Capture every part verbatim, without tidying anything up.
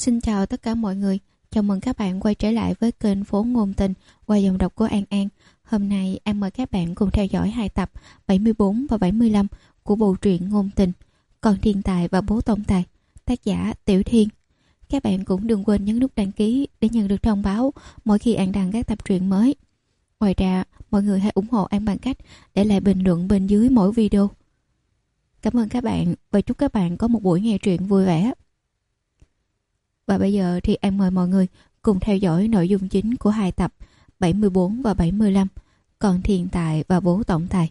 Xin chào tất cả mọi người, chào mừng các bạn quay trở lại với kênh Phố Ngôn Tình qua giọng đọc của An An. Hôm nay An mời các bạn cùng theo dõi hai tập bảy mươi bốn và bảy mươi lăm của bộ truyện Ngôn Tình, Con Thiên Tài và Bố Tổng Tài, tác giả Tiểu Thiên. Các bạn cũng đừng quên nhấn nút đăng ký để nhận được thông báo mỗi khi An đăng các tập truyện mới. Ngoài ra, mọi người hãy ủng hộ An bằng cách để lại bình luận bên dưới mỗi video. Cảm ơn các bạn và chúc các bạn có một buổi nghe truyện vui vẻ. Và bây giờ thì An mời mọi người cùng theo dõi nội dung chính của hai tập bảy mươi bốn và bảy mươi lăm, Con Thiên Tài và Bố Tổng Tài.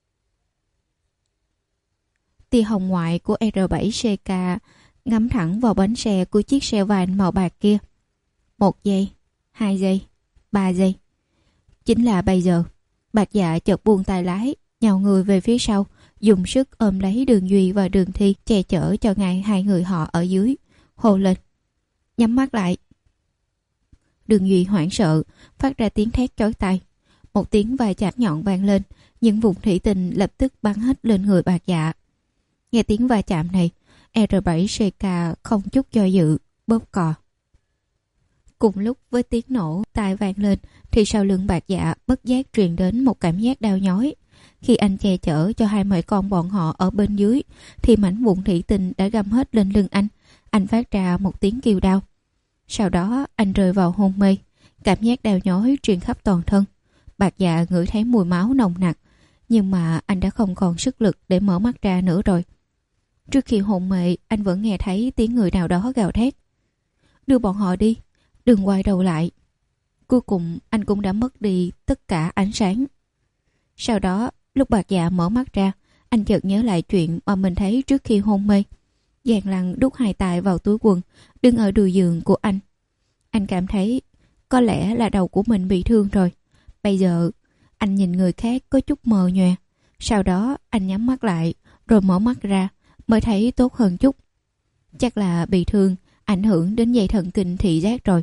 Tia hồng ngoại của R bảy C K ngắm thẳng vào bánh xe của chiếc xe van màu bạc kia. Một giây, hai giây, ba giây. Chính là bây giờ, Bạch Dạ chợt buông tay lái, nhào người về phía sau, dùng sức ôm lấy Đường Duy và Đường Thi, che chở cho ngay hai người họ ở dưới, hô lên: nhắm mắt lại. Đường Duy hoảng sợ, phát ra tiếng thét chói tai. Một tiếng va chạm nhọn vang lên, những vùng thủy tinh lập tức bắn hết lên người Bạch Dạ. Nghe tiếng va chạm này, R bảy C K không chút do dự, bóp cò. Cùng lúc với tiếng nổ tai vang lên, thì sau lưng Bạch Dạ bất giác truyền đến một cảm giác đau nhói. Khi anh che chở cho hai mẹ con bọn họ ở bên dưới, thì mảnh vụn thủy tinh đã găm hết lên lưng anh. Anh phát ra một tiếng kêu đau. Sau đó anh rơi vào hôn mê. Cảm giác đau nhói truyền khắp toàn thân. Bạch Dạ ngửi thấy mùi máu nồng nặc, nhưng mà anh đã không còn sức lực để mở mắt ra nữa rồi. Trước khi hôn mê, anh vẫn nghe thấy tiếng người nào đó gào thét: đưa bọn họ đi, đừng quay đầu lại. Cuối cùng anh cũng đã mất đi tất cả ánh sáng. Sau đó, lúc Bạch Dạ mở mắt ra, anh chợt nhớ lại chuyện mà mình thấy trước khi hôn mê. Giang Lăng đút hai tay vào túi quần, đứng ở đùi giường của anh. Anh cảm thấy có lẽ là đầu của mình bị thương rồi. Bây giờ anh nhìn người khác có chút mờ nhòe. Sau đó anh nhắm mắt lại, rồi mở mắt ra, mới thấy tốt hơn chút. Chắc là bị thương ảnh hưởng đến dây thần kinh thị giác rồi.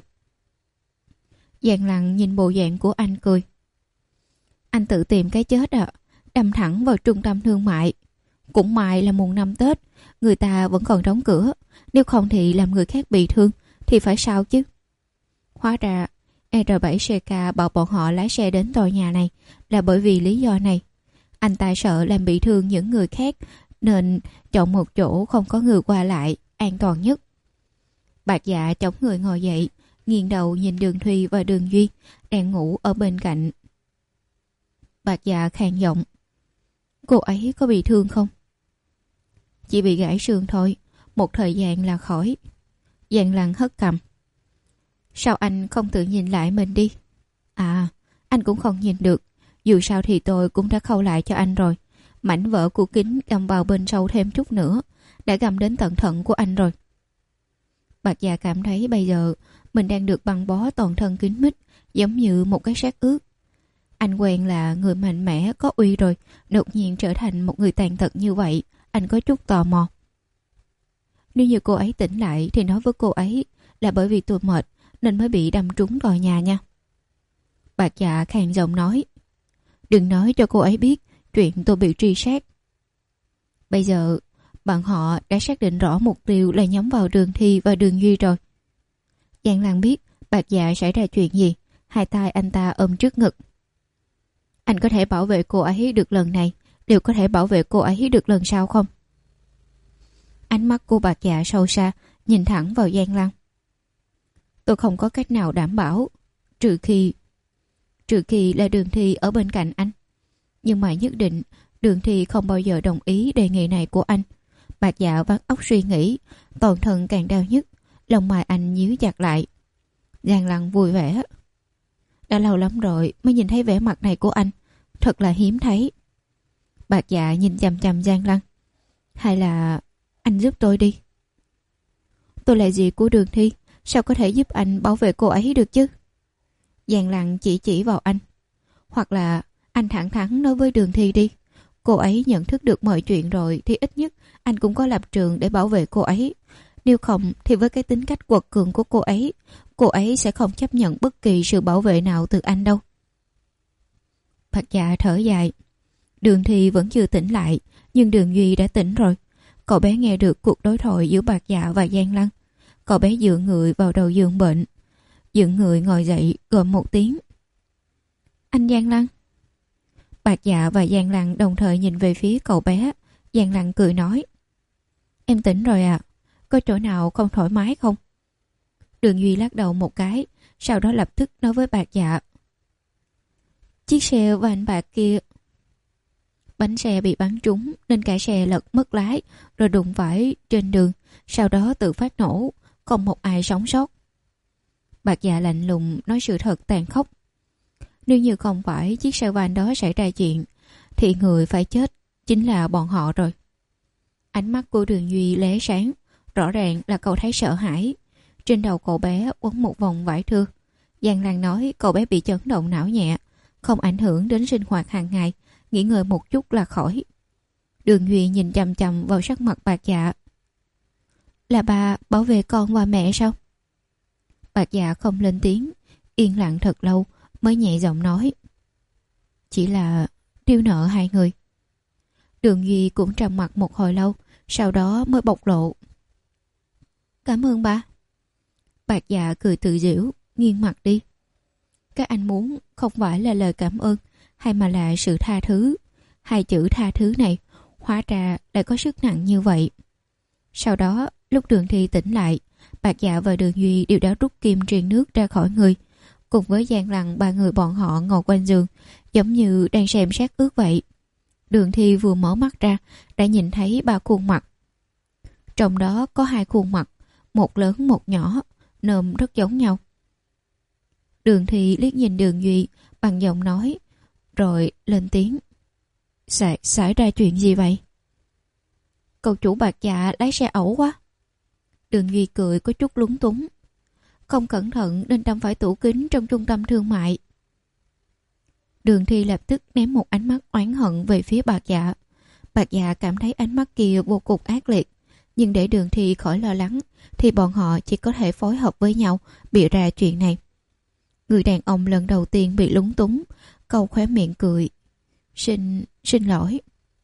Giang Lăng nhìn bộ dạng của anh cười: anh tự tìm cái chết ạ, à, đâm thẳng vào trung tâm thương mại. Cũng may là mùng năm Tết, người ta vẫn còn đóng cửa. Nếu không thì làm người khác bị thương thì phải sao chứ. Hóa ra R bảy C K bảo bọn họ lái xe đến tòa nhà này là bởi vì lý do này. Anh ta sợ làm bị thương những người khác, nên chọn một chỗ không có người qua lại, an toàn nhất. Bạch Dạ chống người ngồi dậy, nghiêng đầu nhìn Đường Thùy và Đường Duy đang ngủ ở bên cạnh. Bạch Dạ khàn giọng: cô ấy có bị thương không? Chỉ bị gãy xương thôi, một thời gian là khỏi. Giang Lăng hất cằm: sao anh không tự nhìn lại mình đi? À, anh cũng không nhìn được. Dù sao thì tôi cũng đã khâu lại cho anh rồi. Mảnh vỡ của kính găm vào bên sâu thêm chút nữa, đã găm đến tận thận của anh rồi. Bạch Dạ cảm thấy bây giờ mình đang được băng bó toàn thân kín mít, giống như một cái xác ướt. Anh quen là người mạnh mẽ có uy rồi, đột nhiên trở thành một người tàn tật như vậy, anh có chút tò mò. Nếu như cô ấy tỉnh lại thì nói với cô ấy là bởi vì tôi mệt nên mới bị đâm trúng tòa nhà nha. Bạch Dạ khàn giọng nói: đừng nói cho cô ấy biết chuyện tôi bị truy sát. Bây giờ bọn họ đã xác định rõ mục tiêu là nhắm vào Đường Thi và Đường Duy rồi. Giang Lăng biết Bạch Dạ xảy ra chuyện gì, hai tay anh ta ôm trước ngực. Anh có thể bảo vệ cô ấy được lần này, đều có thể bảo vệ cô ấy được lần sau không? Ánh mắt cô Bạch Dạ sâu xa, nhìn thẳng vào Giang Lăng. Tôi không có cách nào đảm bảo, trừ khi trừ khi là Đường Thi ở bên cạnh anh. Nhưng mà nhất định Đường Thi không bao giờ đồng ý đề nghị này của anh. Bạch Dạ vắt óc suy nghĩ, toàn thân càng đau nhức, lông mày anh nhíu chặt lại. Giang Lăng vui vẻ: đã lâu lắm rồi mới nhìn thấy vẻ mặt này của anh, thật là hiếm thấy. Bạch Dạ nhìn chằm chằm Giang Lăng: hay là anh giúp tôi đi? Tôi là dì của Đường Thi, sao có thể giúp anh bảo vệ cô ấy được chứ? Giang Lăng chỉ chỉ vào anh: hoặc là anh thẳng thắn nói với Đường Thi đi. Cô ấy nhận thức được mọi chuyện rồi thì ít nhất anh cũng có lập trường để bảo vệ cô ấy. Nếu không thì với cái tính cách quật cường của cô ấy, cô ấy sẽ không chấp nhận bất kỳ sự bảo vệ nào từ anh đâu. Bạch Dạ thở dài: Đường Thi vẫn chưa tỉnh lại, nhưng Đường Duy đã tỉnh rồi. Cậu bé nghe được cuộc đối thoại giữa Bạch Dạ và Giang Lăng. Cậu bé dựa người vào đầu giường bệnh, dựng người ngồi dậy gọi một tiếng. Anh Giang Lăng. Bạc Dạ và Giang Lăng đồng thời nhìn về phía cậu bé. Giang Lăng cười nói. Em tỉnh rồi à? Có chỗ nào không thoải mái không? Đường Duy lắc đầu một cái, sau đó lập tức nói với Bạc Dạ. Chiếc xe và anh Bạc kia. Bánh xe bị bắn trúng nên cả xe lật mất lái rồi đụng phải trên đường, sau đó tự phát nổ, không một ai sống sót. Bạc Dạ lạnh lùng nói sự thật tàn khốc. Nếu như không phải chiếc xe van đó xảy ra chuyện thì người phải chết chính là bọn họ rồi. Ánh mắt của Đường Duy lóe sáng, rõ ràng là cậu thấy sợ hãi. Trên đầu cậu bé quấn một vòng vải thưa. Giang Lan nói cậu bé bị chấn động não nhẹ, không ảnh hưởng đến sinh hoạt hàng ngày, nghỉ ngơi một chút là khỏi. Đường Duy nhìn chằm chằm vào sắc mặt Bạc Dạ. Là bà bảo vệ con và mẹ sao? Bạc Dạ không lên tiếng, yên lặng thật lâu mới nhẹ giọng nói. Chỉ là tiêu nợ hai người. Đường Duy cũng trầm mặc một hồi lâu, sau đó mới bộc lộ. Cảm ơn ba. Bạc Dạ cười tự giễu, nghiêng mặt đi. Các anh muốn không phải là lời cảm ơn, hay mà là sự tha thứ. Hai chữ tha thứ này hóa ra lại có sức nặng như vậy. Sau đó lúc Đường Thi tỉnh lại, Bạc Dạ và Đường Duy đều đã rút kim truyền nước ra khỏi người. Cùng với Giang Lăng, ba người bọn họ ngồi quanh giường giống như đang xem sát ướt vậy. Đường Thi vừa mở mắt ra đã nhìn thấy ba khuôn mặt. Trong đó có hai khuôn mặt, một lớn một nhỏ, nôm rất giống nhau. Đường Thi liếc nhìn Đường Duy bằng giọng nói, rồi lên tiếng. Xảy, xảy ra chuyện gì vậy? Cậu chủ Bạc Dạ lái xe ẩu quá. Đường Duy cười có chút lúng túng. Không cẩn thận nên đâm phải tủ kính trong trung tâm thương mại. Đường Thi lập tức ném một ánh mắt oán hận về phía Bạc Dạ. Bạc Dạ cảm thấy ánh mắt kia vô cùng ác liệt, nhưng để Đường Thi khỏi lo lắng thì bọn họ chỉ có thể phối hợp với nhau bịa ra chuyện này. Người đàn ông lần đầu tiên bị lúng túng, câu khóe miệng cười. Xin, xin lỗi.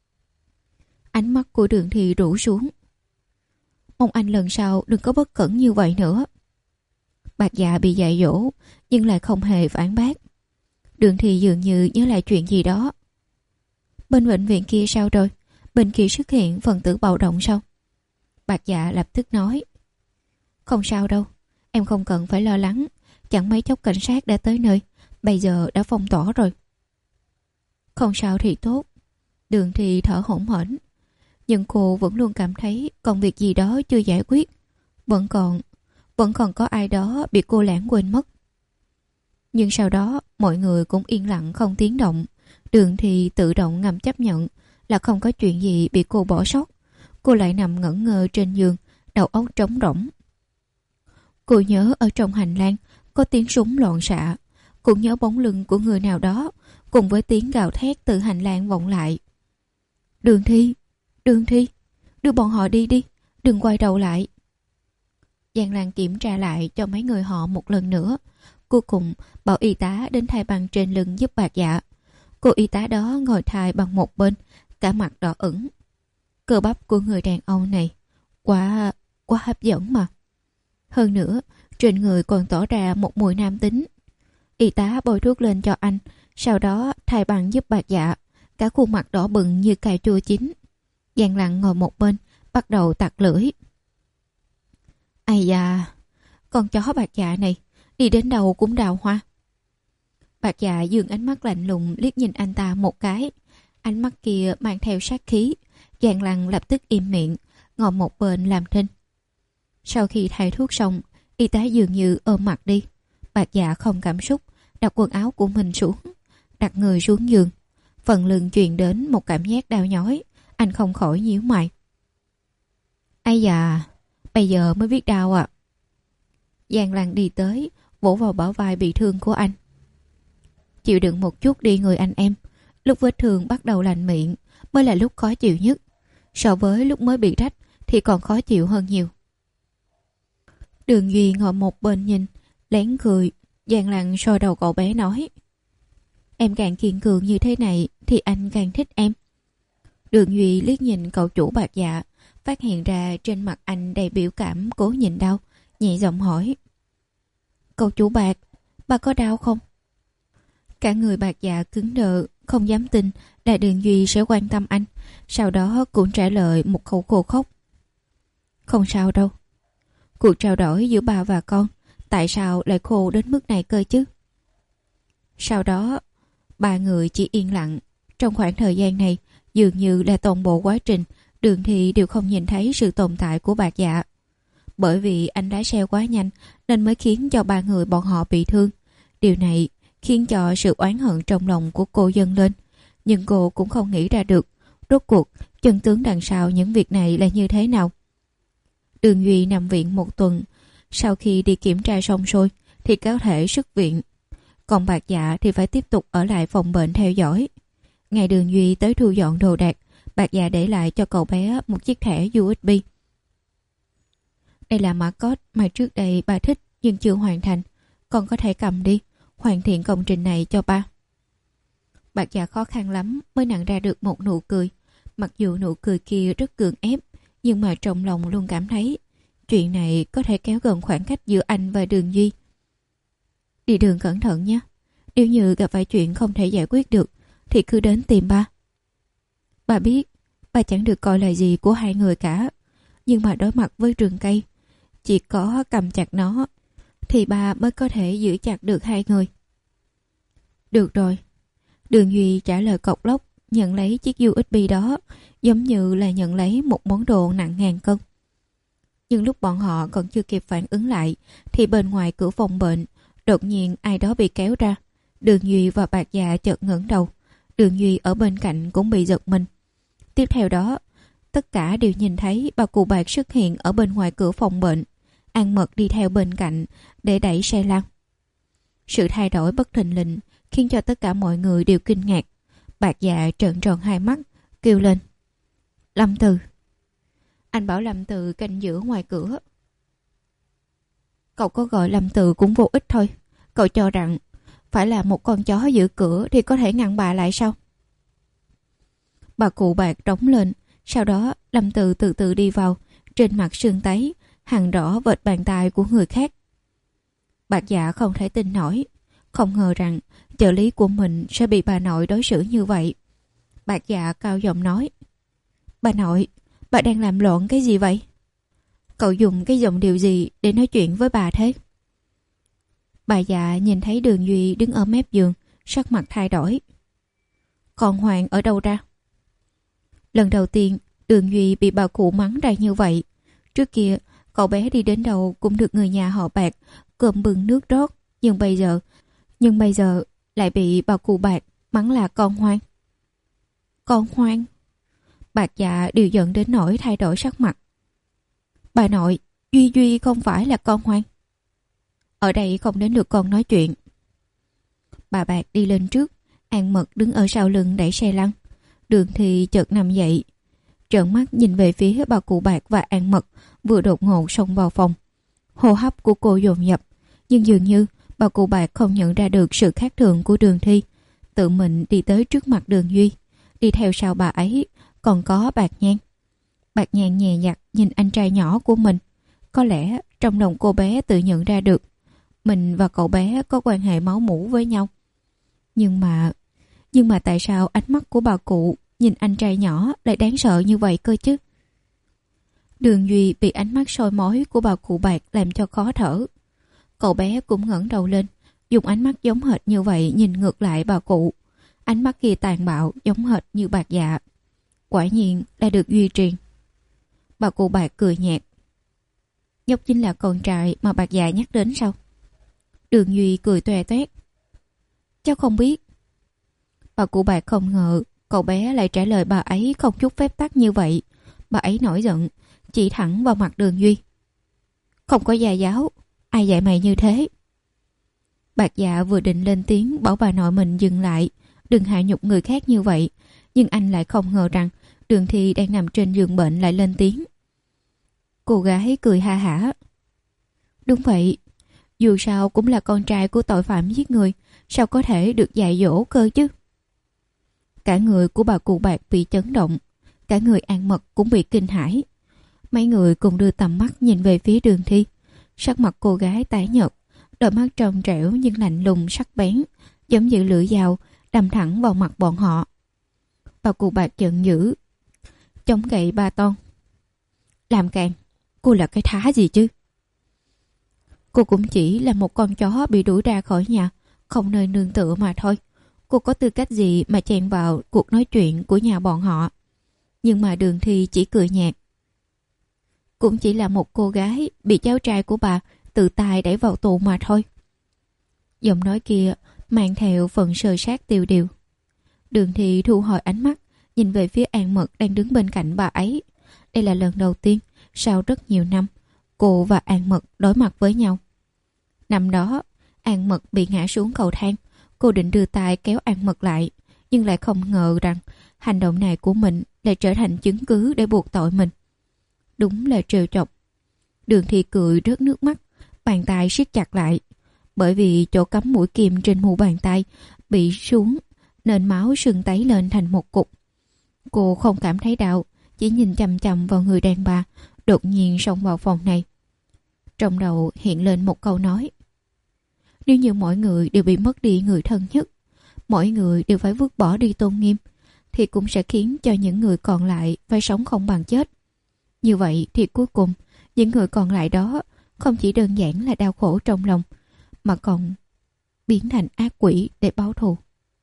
Ánh mắt của Đường Thi rũ xuống. Mong anh lần sau đừng có bất cẩn như vậy nữa. Bạc Dạ bị dạy dỗ nhưng lại không hề phản bác. Đường Thi dường như nhớ lại chuyện gì đó. Bên bệnh viện kia sao rồi? Bên kia xuất hiện phần tử bạo động sao? Bạc Dạ lập tức nói. Không sao đâu, em không cần phải lo lắng. Chẳng mấy chốc cảnh sát đã tới nơi, bây giờ đã phong tỏa rồi. Không sao thì tốt. Đường Thi thở hổn hển, nhưng cô vẫn luôn cảm thấy còn việc gì đó chưa giải quyết. Vẫn còn Vẫn còn có ai đó bị cô lãng quên mất. Nhưng sau đó mọi người cũng yên lặng không tiếng động. Đường Thi tự động ngầm chấp nhận là không có chuyện gì bị cô bỏ sót. Cô lại nằm ngẩn ngơ trên giường, đầu óc trống rỗng. Cô nhớ ở trong hành lang có tiếng súng loạn xạ, cũng nhớ bóng lưng của người nào đó cùng với tiếng gào thét từ hành lang vọng lại. Đường Thi, Đường Thi, đưa bọn họ đi đi, đừng quay đầu lại. Giang Lan kiểm tra lại cho mấy người họ một lần nữa. Cuối cùng bảo y tá đến thay băng trên lưng giúp Bạc Dạ. Cô y tá đó ngồi thay bằng một bên, cả mặt đỏ ửng. Cơ bắp của người đàn ông này quá quá hấp dẫn mà. Hơn nữa trên người còn tỏ ra một mùi nam tính. Y tá bôi thuốc lên cho anh, sau đó thay băng giúp Bạc Dạ. Cả khuôn mặt đỏ bừng như cà chua chín. Giang Lăng ngồi một bên, bắt đầu tặc lưỡi. Ây da, con chó Bạc Dạ này đi đến đâu cũng đào hoa. Bạc Dạ dường ánh mắt lạnh lùng liếc nhìn anh ta một cái. Ánh mắt kia mang theo sát khí. Giang Lăng lập tức im miệng, ngồi một bên làm thinh. Sau khi thay thuốc xong, y tá dường như ôm mặt đi. Bạc Dạ không cảm xúc, đặt quần áo của mình xuống, đặt người xuống giường. Phần lưng truyền đến một cảm giác đau nhói. Anh không khỏi nhíu mày. Ây da, bây giờ mới biết đau à. Giang Lăng đi tới, vỗ vào bả vai bị thương của anh. Chịu đựng một chút đi người anh em. Lúc vết thương bắt đầu lành miệng mới là lúc khó chịu nhất. So với lúc mới bị rách thì còn khó chịu hơn nhiều. Đường Duy ngồi một bên nhìn, lén cười. Giang Lăng soi đầu cậu bé nói. Em càng kiên cường như thế này thì anh càng thích em. Đường Duy liếc nhìn cậu chủ Bạc Dạ, phát hiện ra trên mặt anh đầy biểu cảm cố nhịn đau, nhẹ giọng hỏi. Cậu chủ Bạc, bà có đau không? Cả người Bạc Dạ cứng đờ, không dám tin là Đường Duy sẽ quan tâm anh. Sau đó cũng trả lời một câu khô khốc. Không sao đâu. Cuộc trao đổi giữa bà và con tại sao lại khô đến mức này cơ chứ? Sau đó ba người chỉ yên lặng. Trong khoảng thời gian này dường như là toàn bộ quá trình Đường Thị đều không nhìn thấy sự tồn tại của Bạc Dạ. Bởi vì anh lái xe quá nhanh nên mới khiến cho ba người bọn họ bị thương. Điều này khiến cho sự oán hận trong lòng của cô dâng lên. Nhưng cô cũng không nghĩ ra được rốt cuộc chân tướng đằng sau những việc này là như thế nào. Đường Duy nằm viện một tuần. Sau khi đi kiểm tra xong xuôi thì có thể xuất viện. Còn Bạc Dạ thì phải tiếp tục ở lại phòng bệnh theo dõi. Ngày Đường Duy tới thu dọn đồ đạc, Bạc Dạ để lại cho cậu bé một chiếc thẻ u ét bê. Đây là mã code mà trước đây bà thích nhưng chưa hoàn thành. Con có thể cầm đi, hoàn thiện công trình này cho ba. Bạc Dạ khó khăn lắm mới nặn ra được một nụ cười. Mặc dù nụ cười kia rất gượng ép, nhưng mà trong lòng luôn cảm thấy chuyện này có thể kéo gần khoảng cách giữa anh và Đường Duy. Đi đường cẩn thận nhé. Nếu như gặp phải chuyện không thể giải quyết được thì cứ đến tìm ba. Bà biết bà chẳng được coi là gì của hai người cả, nhưng mà đối mặt với rừng cây, chỉ có cầm chặt nó thì bà mới có thể giữ chặt được hai người. Được rồi. Đường Duy trả lời cộc lốc, nhận lấy chiếc u ét bê đó giống như là nhận lấy một món đồ nặng ngàn cân. Nhưng lúc bọn họ còn chưa kịp phản ứng lại thì bên ngoài cửa phòng bệnh đột nhiên ai đó bị kéo ra. Đường Duy và Bạc Dạ chợt ngẩng đầu. Đường Duy ở bên cạnh cũng bị giật mình. Tiếp theo đó tất cả đều nhìn thấy bà cụ Bạc xuất hiện ở bên ngoài cửa phòng bệnh. An Mật đi theo bên cạnh để đẩy xe lăn. Sự thay đổi bất thình lình khiến cho tất cả mọi người đều kinh ngạc. Bạc Dạ trợn tròn hai mắt kêu lên. Lâm Từ. Anh bảo Lâm Từ canh giữ ngoài cửa. Cậu có gọi Lâm Từ cũng vô ích thôi. Cậu cho rằng phải là một con chó giữ cửa thì có thể ngăn bà lại sao? Bà cụ Bạc trống lên. Sau đó Lâm Từ từ từ đi vào. Trên mặt sưng tấy hằn rõ vệt bàn tay của người khác. Bạc Dạ không thể tin nổi. Không ngờ rằng trợ lý của mình sẽ bị bà nội đối xử như vậy. Bạc Dạ cao giọng nói. Bà nội, bà đang làm loạn cái gì vậy? Cậu dùng cái giọng điệu gì để nói chuyện với bà thế? Bà Dạ nhìn thấy Đường Duy đứng ở mép giường, sắc mặt thay đổi. Còn Hoàng ở đâu ra? Lần đầu tiên Đường Duy bị bà cụ mắng ra như vậy. Trước kia cậu bé đi đến đâu cũng được người nhà họ Bạc cơm bưng nước rót. Nhưng bây giờ Nhưng bây giờ lại bị bà cụ Bạc mắng là con hoang. Con hoang? Bạc Dạ đều giận đến nỗi thay đổi sắc mặt. Bà nội, Duy Duy không phải là con hoang. Ở đây không đến lượt con nói chuyện. Bà Bạc đi lên trước. An Mật đứng ở sau lưng đẩy xe lăn. Đường thì chợt nằm dậy, trợn mắt nhìn về phía bà cụ Bạc và An Mật vừa đột ngột xông vào phòng. Hô hấp của cô dồn dập, nhưng dường như bà cụ Bạc không nhận ra được sự khác thường của Đường Thi. Tự mình đi tới trước mặt Đường Duy. Đi theo sau bà ấy còn có Bạc Nhan. Bạc Nhan nhẹ nhặt nhìn anh trai nhỏ của mình. Có lẽ trong lòng cô bé tự nhận ra được mình và cậu bé có quan hệ máu mủ với nhau. Nhưng mà Nhưng mà tại sao ánh mắt của bà cụ nhìn anh trai nhỏ lại đáng sợ như vậy cơ chứ? Đường Duy bị ánh mắt soi mói của bà cụ Bạc làm cho khó thở. Cậu bé cũng ngẩng đầu lên, dùng ánh mắt giống hệt như vậy nhìn ngược lại bà cụ. Ánh mắt kia tàn bạo giống hệt như Bạc Dạ. Quả nhiên là được Duy truyền. Bà cụ Bạc cười nhạt. Nhóc chính là con trai mà Bạc Dạ nhắc đến sao? Đường Duy cười toe toét. Cháu không biết. Bà cụ Bạc không ngờ cậu bé lại trả lời bà ấy không chút phép tắc như vậy. Bà ấy nổi giận, chỉ thẳng vào mặt Đường Duy. Không có gia giáo, ai dạy mày như thế? Bạc Dạ vừa định lên tiếng bảo bà nội mình dừng lại, đừng hạ nhục người khác như vậy. Nhưng anh lại không ngờ rằng Đường Thi đang nằm trên giường bệnh lại lên tiếng. Cô gái cười ha hả. Đúng vậy, dù sao cũng là con trai của tội phạm giết người, sao có thể được dạy dỗ cơ chứ? Cả người của bà cụ Bạc bị chấn động, cả người An Mật cũng bị kinh hãi. Mấy người cùng đưa tầm mắt nhìn về phía Đường Thi. Sắc mặt cô gái tái nhợt, đôi mắt trong trẻo nhưng lạnh lùng sắc bén, giống như lưỡi dao đâm thẳng vào mặt bọn họ. Bà cụ Bạc giận dữ, chống gậy ba ton. Làm càn, cô là cái thá gì chứ? Cô cũng chỉ là một con chó bị đuổi ra khỏi nhà, không nơi nương tựa mà thôi. Cô có tư cách gì mà chen vào cuộc nói chuyện của nhà bọn họ? Nhưng mà Đường Thi chỉ cười nhạt. Cũng chỉ là một cô gái bị cháu trai của bà tự tay đẩy vào tù mà thôi. Giọng nói kia mang theo phần sờ sát tiêu điều. Đường Thi thu hồi ánh mắt, nhìn về phía An Mật đang đứng bên cạnh bà ấy. Đây là lần đầu tiên sau rất nhiều năm cô và An Mật đối mặt với nhau. Năm đó An Mật bị ngã xuống cầu thang. Cô định đưa tay kéo An Mật lại, nhưng lại không ngờ rằng hành động này của mình lại trở thành chứng cứ để buộc tội mình. Đúng là trêu chọc. Đường Thi cười rớt nước mắt, bàn tay siết chặt lại. Bởi vì chỗ cắm mũi kim trên mu bàn tay bị xuống nên máu sưng tấy lên thành một cục. Cô không cảm thấy đau, chỉ nhìn chằm chằm vào người đàn bà đột nhiên xông vào phòng này. Trong đầu hiện lên một câu nói: nếu như mỗi người đều bị mất đi người thân nhất, mỗi người đều phải vứt bỏ đi tôn nghiêm, thì cũng sẽ khiến cho những người còn lại phải sống không bằng chết. Như vậy thì cuối cùng những người còn lại đó không chỉ đơn giản là đau khổ trong lòng, mà còn biến thành ác quỷ để báo thù.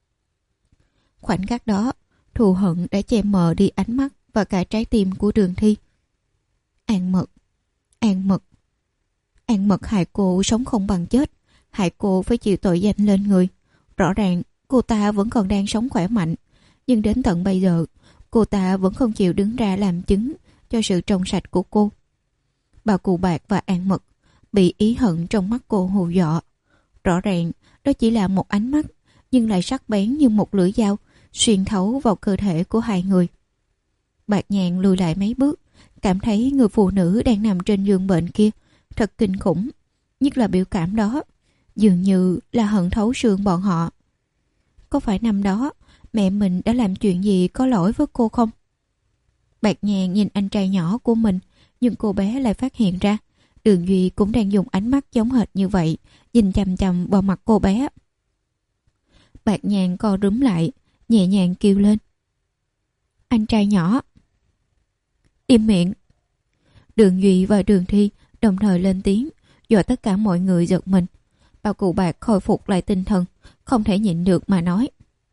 Khoảnh khắc đó, thù hận đã che mờ đi ánh mắt và cả trái tim của Đường Thi. An Mật, An Mật, An Mật hại cô sống không bằng chết, hại cô phải chịu tội danh lên người. Rõ ràng cô ta vẫn còn đang sống khỏe mạnh, nhưng đến tận bây giờ cô ta vẫn không chịu đứng ra làm chứng cho sự trong sạch của cô. Bà cụ Bạc và An Mật bị ý hận trong mắt cô hù dọa. Rõ ràng đó chỉ là một ánh mắt, nhưng lại sắc bén như một lưỡi dao xuyên thấu vào cơ thể của hai người. Bạc Nhàn lùi lại mấy bước, cảm thấy người phụ nữ đang nằm trên giường bệnh kia thật kinh khủng, nhất là biểu cảm đó, dường như là hận thấu xương bọn họ. Có phải năm đó mẹ mình đã làm chuyện gì có lỗi với cô không? Bạc Nhàn nhìn anh trai nhỏ của mình, nhưng cô bé lại phát hiện ra Đường Duy cũng đang dùng ánh mắt giống hệt như vậy, nhìn chằm chằm vào mặt cô bé. Bạc Nhàn co rúm lại, nhẹ nhàng kêu lên: anh trai nhỏ. Im miệng. Đường Duy và Đường Thi đồng thời lên tiếng, dọa tất cả mọi người giật mình. Bà cụ Bạc khôi phục lại tinh thần, không thể nhịn được mà nói: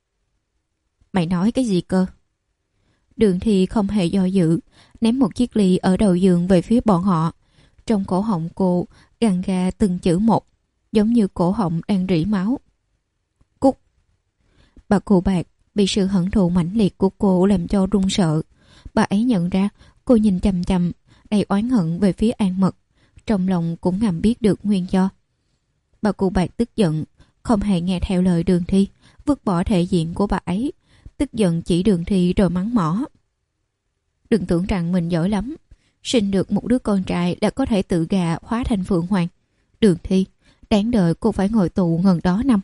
mày nói cái gì cơ? Đường Thi không hề do dự, ném một chiếc ly ở đầu giường về phía bọn họ. Trong cổ họng cô gằn ra từng chữ một, giống như cổ họng đang rỉ máu. Cút. Bà cụ Bạc bị sự hận thù mãnh liệt của cô làm cho run sợ. Bà ấy nhận ra cô nhìn chằm chằm đầy oán hận về phía An Mật, trong lòng cũng ngầm biết được nguyên do. Bà cụ Bạc tức giận, không hề nghe theo lời Đường Thi, vứt bỏ thể diện của bà ấy, tức giận chỉ Đường Thi rồi mắng mỏ: đừng tưởng rằng mình giỏi lắm, sinh được một đứa con trai là có thể tự gà hóa thành phượng hoàng. Đường Thi, đáng đời cô phải ngồi tù ngần đó năm.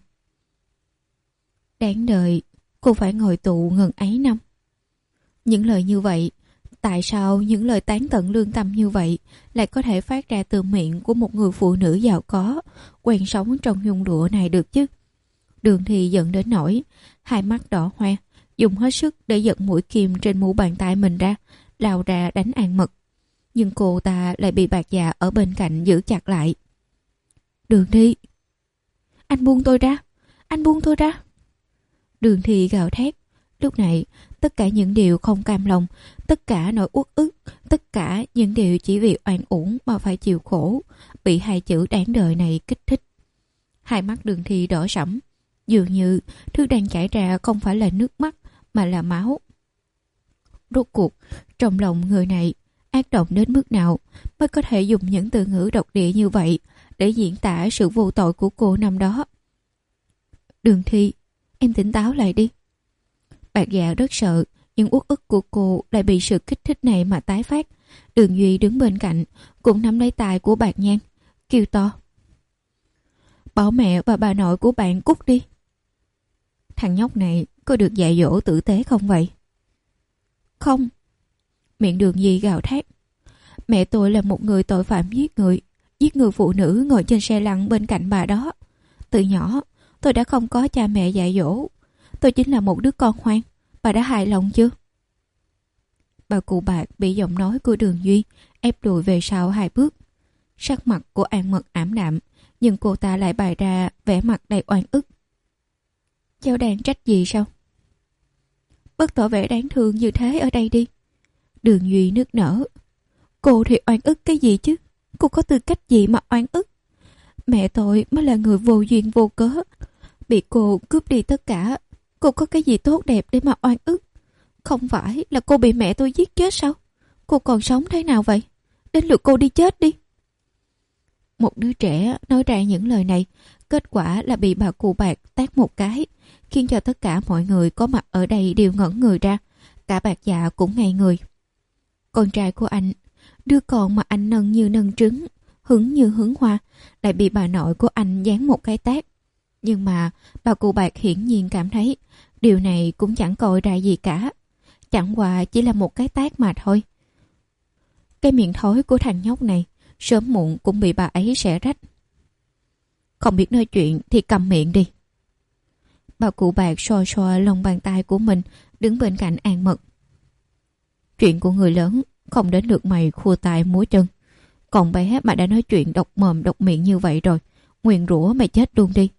Đáng đời cô phải ngồi tù ngần ấy năm. Những lời như vậy, tại sao những lời tán tận lương tâm như vậy lại có thể phát ra từ miệng của một người phụ nữ giàu có, quen sống trong nhung lụa này được chứ? Đường Thi giận đến nỗi hai mắt đỏ hoe, dùng hết sức để giật mũi kim trên mu bàn tay mình ra, lao ra đánh An Mật. Nhưng cô ta lại bị Bạc Dạ ở bên cạnh giữ chặt lại. Đường Thi, anh buông tôi ra, anh buông tôi ra. Đường Thi gào thét. Lúc này tất cả những điều không cam lòng, tất cả nỗi uất ức, tất cả những điều chỉ vì oan uổng mà phải chịu khổ, bị hai chữ đáng đời này kích thích. Hai mắt Đường Thi đỏ sẫm, dường như thứ đang chảy ra không phải là nước mắt mà là máu. Rốt cuộc trong lòng người này ác động đến mức nào mới có thể dùng những từ ngữ độc địa như vậy để diễn tả sự vô tội của cô năm đó? Đường Thi, em tỉnh táo lại đi. Bạc Dạ rất sợ, nhưng uất ức của cô lại bị sự kích thích này mà tái phát. Đường Duy đứng bên cạnh cũng nắm lấy tay của Bạc Nhan, kêu to: bảo mẹ và bà nội của bạn cút đi. Thằng nhóc này có được dạy dỗ tử tế không vậy? Không. Miệng Đường Duy gào thét: mẹ tôi là một người tội phạm giết người, giết người phụ nữ ngồi trên xe lăn bên cạnh bà đó. Từ nhỏ, tôi đã không có cha mẹ dạy dỗ. Tôi chính là một đứa con hoang. Bà đã hài lòng chưa? Bà cụ Bạc bị giọng nói của Đường Duy ép lùi về sau hai bước. Sắc mặt của An Mật ảm đạm, nhưng cô ta lại bày ra vẻ mặt đầy oan ức. Cháu đang trách gì sao? Bất tỏ vẻ đáng thương như thế ở đây đi. Đường Duy nức nở. Cô thì oan ức cái gì chứ? Cô có tư cách gì mà oan ức? Mẹ tôi mới là người vô duyên vô cớ, bị cô cướp đi tất cả. Cô có cái gì tốt đẹp để mà oan ức? Không phải là cô bị mẹ tôi giết chết sao? Cô còn sống thế nào vậy? Đến lượt cô đi chết đi. Một đứa trẻ nói ra những lời này, kết quả là bị bà cụ Bạc tát một cái, khiến cho tất cả mọi người có mặt ở đây đều ngẩn người ra. Cả Bạc Dạ cũng ngây người. Con trai của anh, đứa con mà anh nâng như nâng trứng, hứng như hứng hoa, lại bị bà nội của anh giáng một cái tát. Nhưng mà bà cụ Bạc hiển nhiên cảm thấy điều này cũng chẳng coi ra gì cả. Chẳng qua chỉ là một cái tát mà thôi. Cái miệng thối của thằng nhóc này sớm muộn cũng bị bà ấy xẻ rách. Không biết nói chuyện thì cầm miệng đi. Bà cụ Bạc xoa xoa lòng bàn tay của mình, đứng bên cạnh An Mật. Chuyện của người lớn không đến lượt mày khua tay múa chân. Còn bé mà đã nói chuyện độc mồm độc miệng như vậy rồi, nguyền rủa mày chết luôn đi.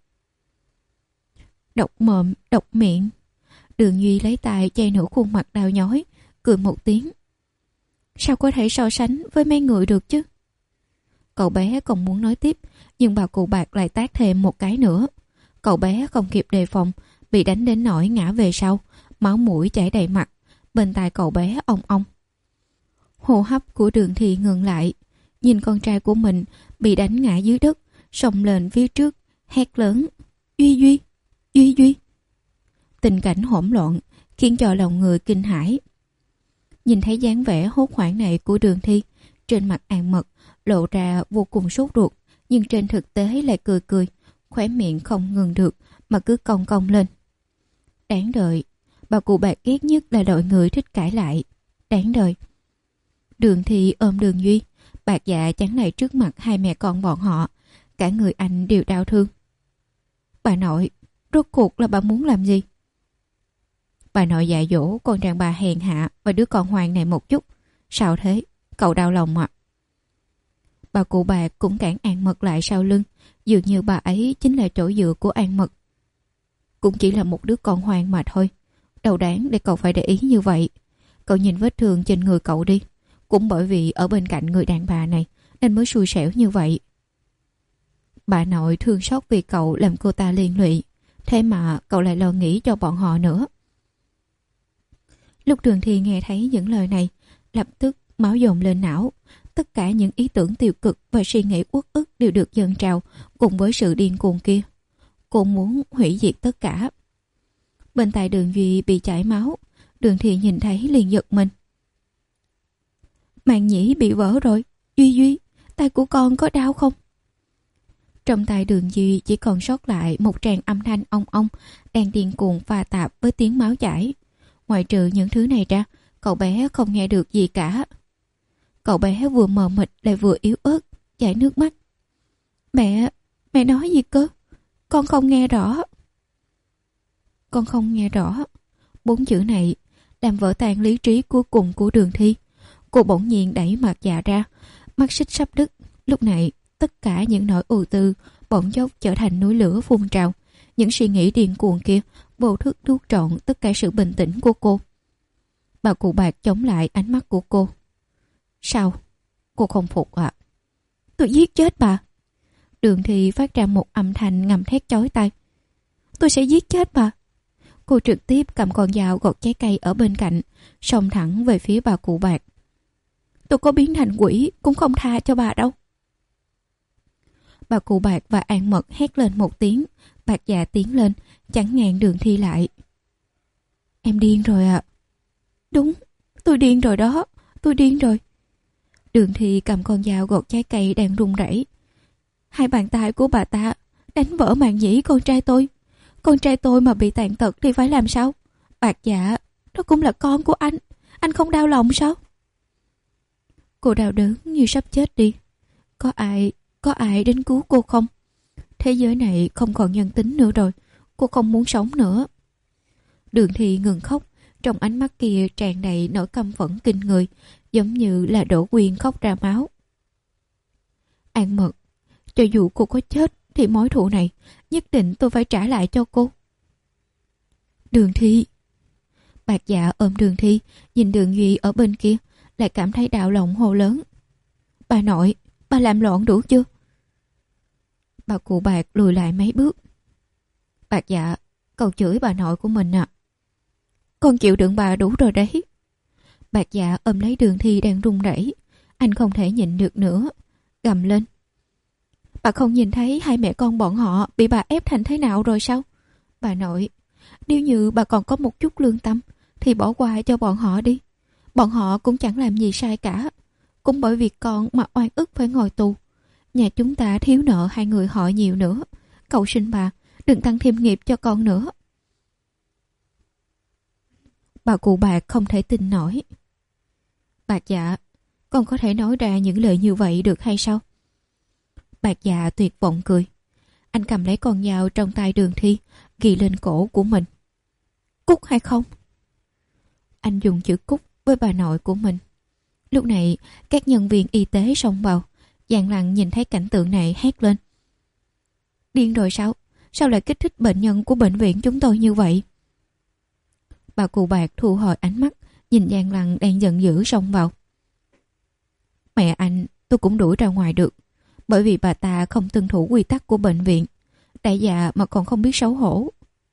Độc mồm độc miệng. Đường Duy lấy tay che nửa khuôn mặt đau nhói, cười một tiếng. Sao có thể so sánh với mấy người được chứ? Cậu bé còn muốn nói tiếp, nhưng bà cụ Bạc lại tát thêm một cái nữa. Cậu bé không kịp đề phòng, bị đánh đến nỗi ngã về sau, máu mũi chảy đầy mặt, bên tai cậu bé ong ong. Hô hấp của Đường Thị ngừng lại, nhìn con trai của mình bị đánh ngã dưới đất, xông lên phía trước, hét lớn. Duy Duy! Duy Duy! Tình cảnh hỗn loạn khiến cho lòng người kinh hãi. Nhìn thấy dáng vẻ hốt hoảng này của Đường Thi, trên mặt An Mật lộ ra vô cùng sốt ruột, nhưng trên thực tế lại cười cười, khóe miệng không ngừng được mà cứ cong cong lên. Đáng đời, bà cụ Bạc ghét nhất là đội người thích cãi lại. Đáng đời. Đường Thi ôm Đường Duy, Bạc Dạ chắn lại trước mặt hai mẹ con bọn họ, cả người anh đều đau thương. Bà nội, rốt cuộc là bà muốn làm gì? Bà nội dạy dỗ con đàn bà hèn hạ và đứa con hoang này một chút. Sao thế? Cậu đau lòng ạ. À? Bà cụ Bạc cũng cản An Mật lại sau lưng, dường như bà ấy chính là chỗ dựa của An Mật. Cũng chỉ là một đứa con hoang mà thôi, đâu đáng để cậu phải để ý như vậy. Cậu nhìn vết thương trên người cậu đi, cũng bởi vì ở bên cạnh người đàn bà này nên mới xui xẻo như vậy. Bà nội thương xót vì cậu làm cô ta liên lụy, thế mà cậu lại lo nghĩ cho bọn họ nữa. Lúc Đường Thi nghe thấy những lời này, lập tức máu dồn lên não. Tất cả những ý tưởng tiêu cực và suy nghĩ uất ức đều được dâng trào cùng với sự điên cuồng kia. Cô muốn hủy diệt tất cả. Bên tai Đường Duy bị chảy máu, Đường Thi nhìn thấy liền giật mình. Màng nhĩ bị vỡ rồi. Duy Duy, tay của con có đau không? Trong tay Đường Duy chỉ còn sót lại một tràng âm thanh ong ong đang điên cuồng pha tạp với tiếng máu chảy. Ngoài trừ những thứ này ra, cậu bé không nghe được gì cả. Cậu bé vừa mờ mịt lại vừa yếu ớt, chảy nước mắt. Mẹ, mẹ nói gì cơ? Con không nghe rõ. Con không nghe rõ. Bốn chữ này làm vỡ tan lý trí cuối cùng của Đường Thi. Cô bỗng nhiên đẩy mặt Dạ ra, mắt xích sắp đứt. Lúc này, tất cả những nỗi ưu tư bỗng chốc trở thành núi lửa phun trào. Những suy nghĩ điên cuồng kia vô thức nuốt trọn tất cả sự bình tĩnh của cô. Bà cụ Bạc chống lại ánh mắt của cô. Sao? Cô không phục ạ? À? Tôi giết chết bà. Đường Thi phát ra một âm thanh ngầm thét chói tai. Tôi sẽ giết chết bà. Cô trực tiếp cầm con dao gọt trái cây ở bên cạnh, xông thẳng về phía bà cụ Bạc. Tôi có biến thành quỷ cũng không tha cho bà đâu. Bà cụ Bạc và An Mật hét lên một tiếng. Bạc Dạ tiến lên, chắn ngang Đường Thi lại. Em điên rồi ạ. À? Đúng, tôi điên rồi đó, tôi điên rồi. Đường Thi cầm con dao gọt trái cây đang run rẩy. Hai bàn tay của bà ta đánh vỡ màng nhĩ con trai tôi. Con trai tôi mà bị tàn tật thì phải làm sao? Bạc Dạ, đó cũng là con của anh. Anh không đau lòng sao? Cô đau đớn như sắp chết đi. Có ai có ai đến cứu cô không? Thế giới này không còn nhân tính nữa rồi. Cô không muốn sống nữa. Đường Thi ngừng khóc. Trong ánh mắt kia tràn đầy nỗi căm phẫn kinh người, giống như là Đỗ Quyên khóc ra máu. An Mật, cho dù cô có chết thì mối thù này nhất định tôi phải trả lại cho cô. Đường Thi. Bạc Dạ ôm Đường Thi, nhìn Đường Duy ở bên kia, lại cảm thấy đau lòng hô lớn. Bà nội, bà làm loạn đủ chưa? Bà cụ Bạc lùi lại mấy bước. Bạc Dạ, cậu chửi bà nội của mình à? Con chịu đựng bà đủ rồi đấy. Bạc Dạ ôm lấy Đường Thi đang run rẩy. Anh không thể nhịn được nữa, gầm lên. Bà không nhìn thấy hai mẹ con bọn họ bị bà ép thành thế nào rồi sao? Bà nội, nếu như bà còn có một chút lương tâm thì bỏ qua cho bọn họ đi. Bọn họ cũng chẳng làm gì sai cả. Cũng bởi vì con mà oan ức phải ngồi tù. Nhà chúng ta thiếu nợ hai người họ nhiều nữa. Cầu xin bà, đừng tăng thêm nghiệp cho con nữa. Bà cụ Bạc không thể tin nổi. Bạc Dạ, con có thể nói ra những lời như vậy được hay sao? Bạc Dạ tuyệt vọng cười. Anh cầm lấy con dao trong tay Đường Thi, ghi lên cổ của mình. Cút hay không? Anh dùng chữ cút với bà nội của mình. Lúc này, các nhân viên y tế xông vào. Giang Lăng nhìn thấy cảnh tượng này hét lên. Điên rồi sao? Sao lại kích thích bệnh nhân của bệnh viện chúng tôi như vậy? Bà cụ Bạc thu hồi ánh mắt, nhìn Giang Lăng đang giận dữ xông vào. Mẹ anh tôi cũng đuổi ra ngoài được, bởi vì bà ta không tuân thủ quy tắc của bệnh viện. Đại già mà còn không biết xấu hổ.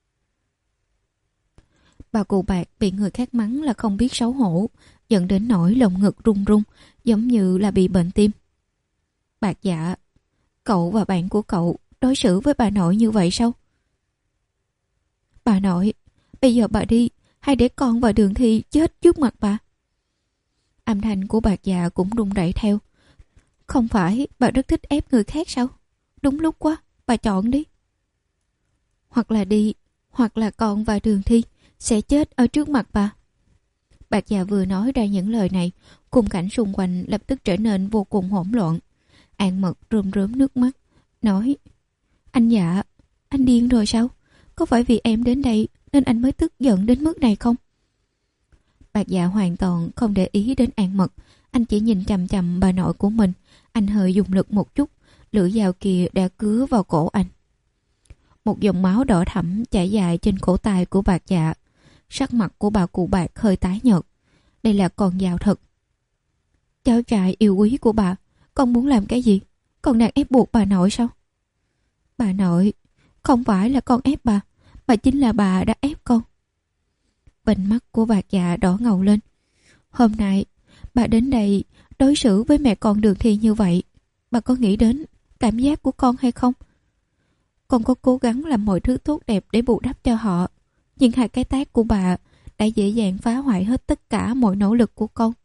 Bà cụ Bạc bị người khác mắng là không biết xấu hổ, dẫn đến nỗi lồng ngực run run, giống như là bị bệnh tim. Bạc Dạ, cậu và bạn của cậu đối xử với bà nội như vậy sao? Bà nội, bây giờ bà đi, hay để con và Đường Thi chết trước mặt bà? Âm thanh của Bạc Dạ cũng run rẩy theo. Không phải bà rất thích ép người khác sao? Đúng lúc quá, bà chọn đi. Hoặc là đi, hoặc là con và Đường Thi sẽ chết ở trước mặt bà. Bạc Dạ vừa nói ra những lời này, khung cảnh xung quanh lập tức trở nên vô cùng hỗn loạn. An Mật rơm rớm nước mắt, nói: Anh Dạ, anh điên rồi sao? Có phải vì em đến đây nên anh mới tức giận đến mức này không? Bạc Dạ hoàn toàn không để ý đến An Mật. Anh chỉ nhìn chằm chằm bà nội của mình. Anh hơi dùng lực một chút, lưỡi dao kia đã cứa vào cổ anh. Một dòng máu đỏ thẫm chảy dài trên cổ tay của Bạc Dạ. Sắc mặt của bà cụ Bạc hơi tái nhợt. Đây là con dao thật. Cháu trai yêu quý của bà, con muốn làm cái gì? Con đang ép buộc bà nội sao? Bà nội, không phải là con ép bà, mà chính là bà đã ép con. Bên mắt của Bạc Dạ đỏ ngầu lên. Hôm nay bà đến đây đối xử với mẹ con Đường Thi như vậy, bà có nghĩ đến cảm giác của con hay không? Con có cố gắng làm mọi thứ tốt đẹp để bù đắp cho họ, nhưng hai cái tát của bà đã dễ dàng phá hoại hết tất cả mọi nỗ lực của con.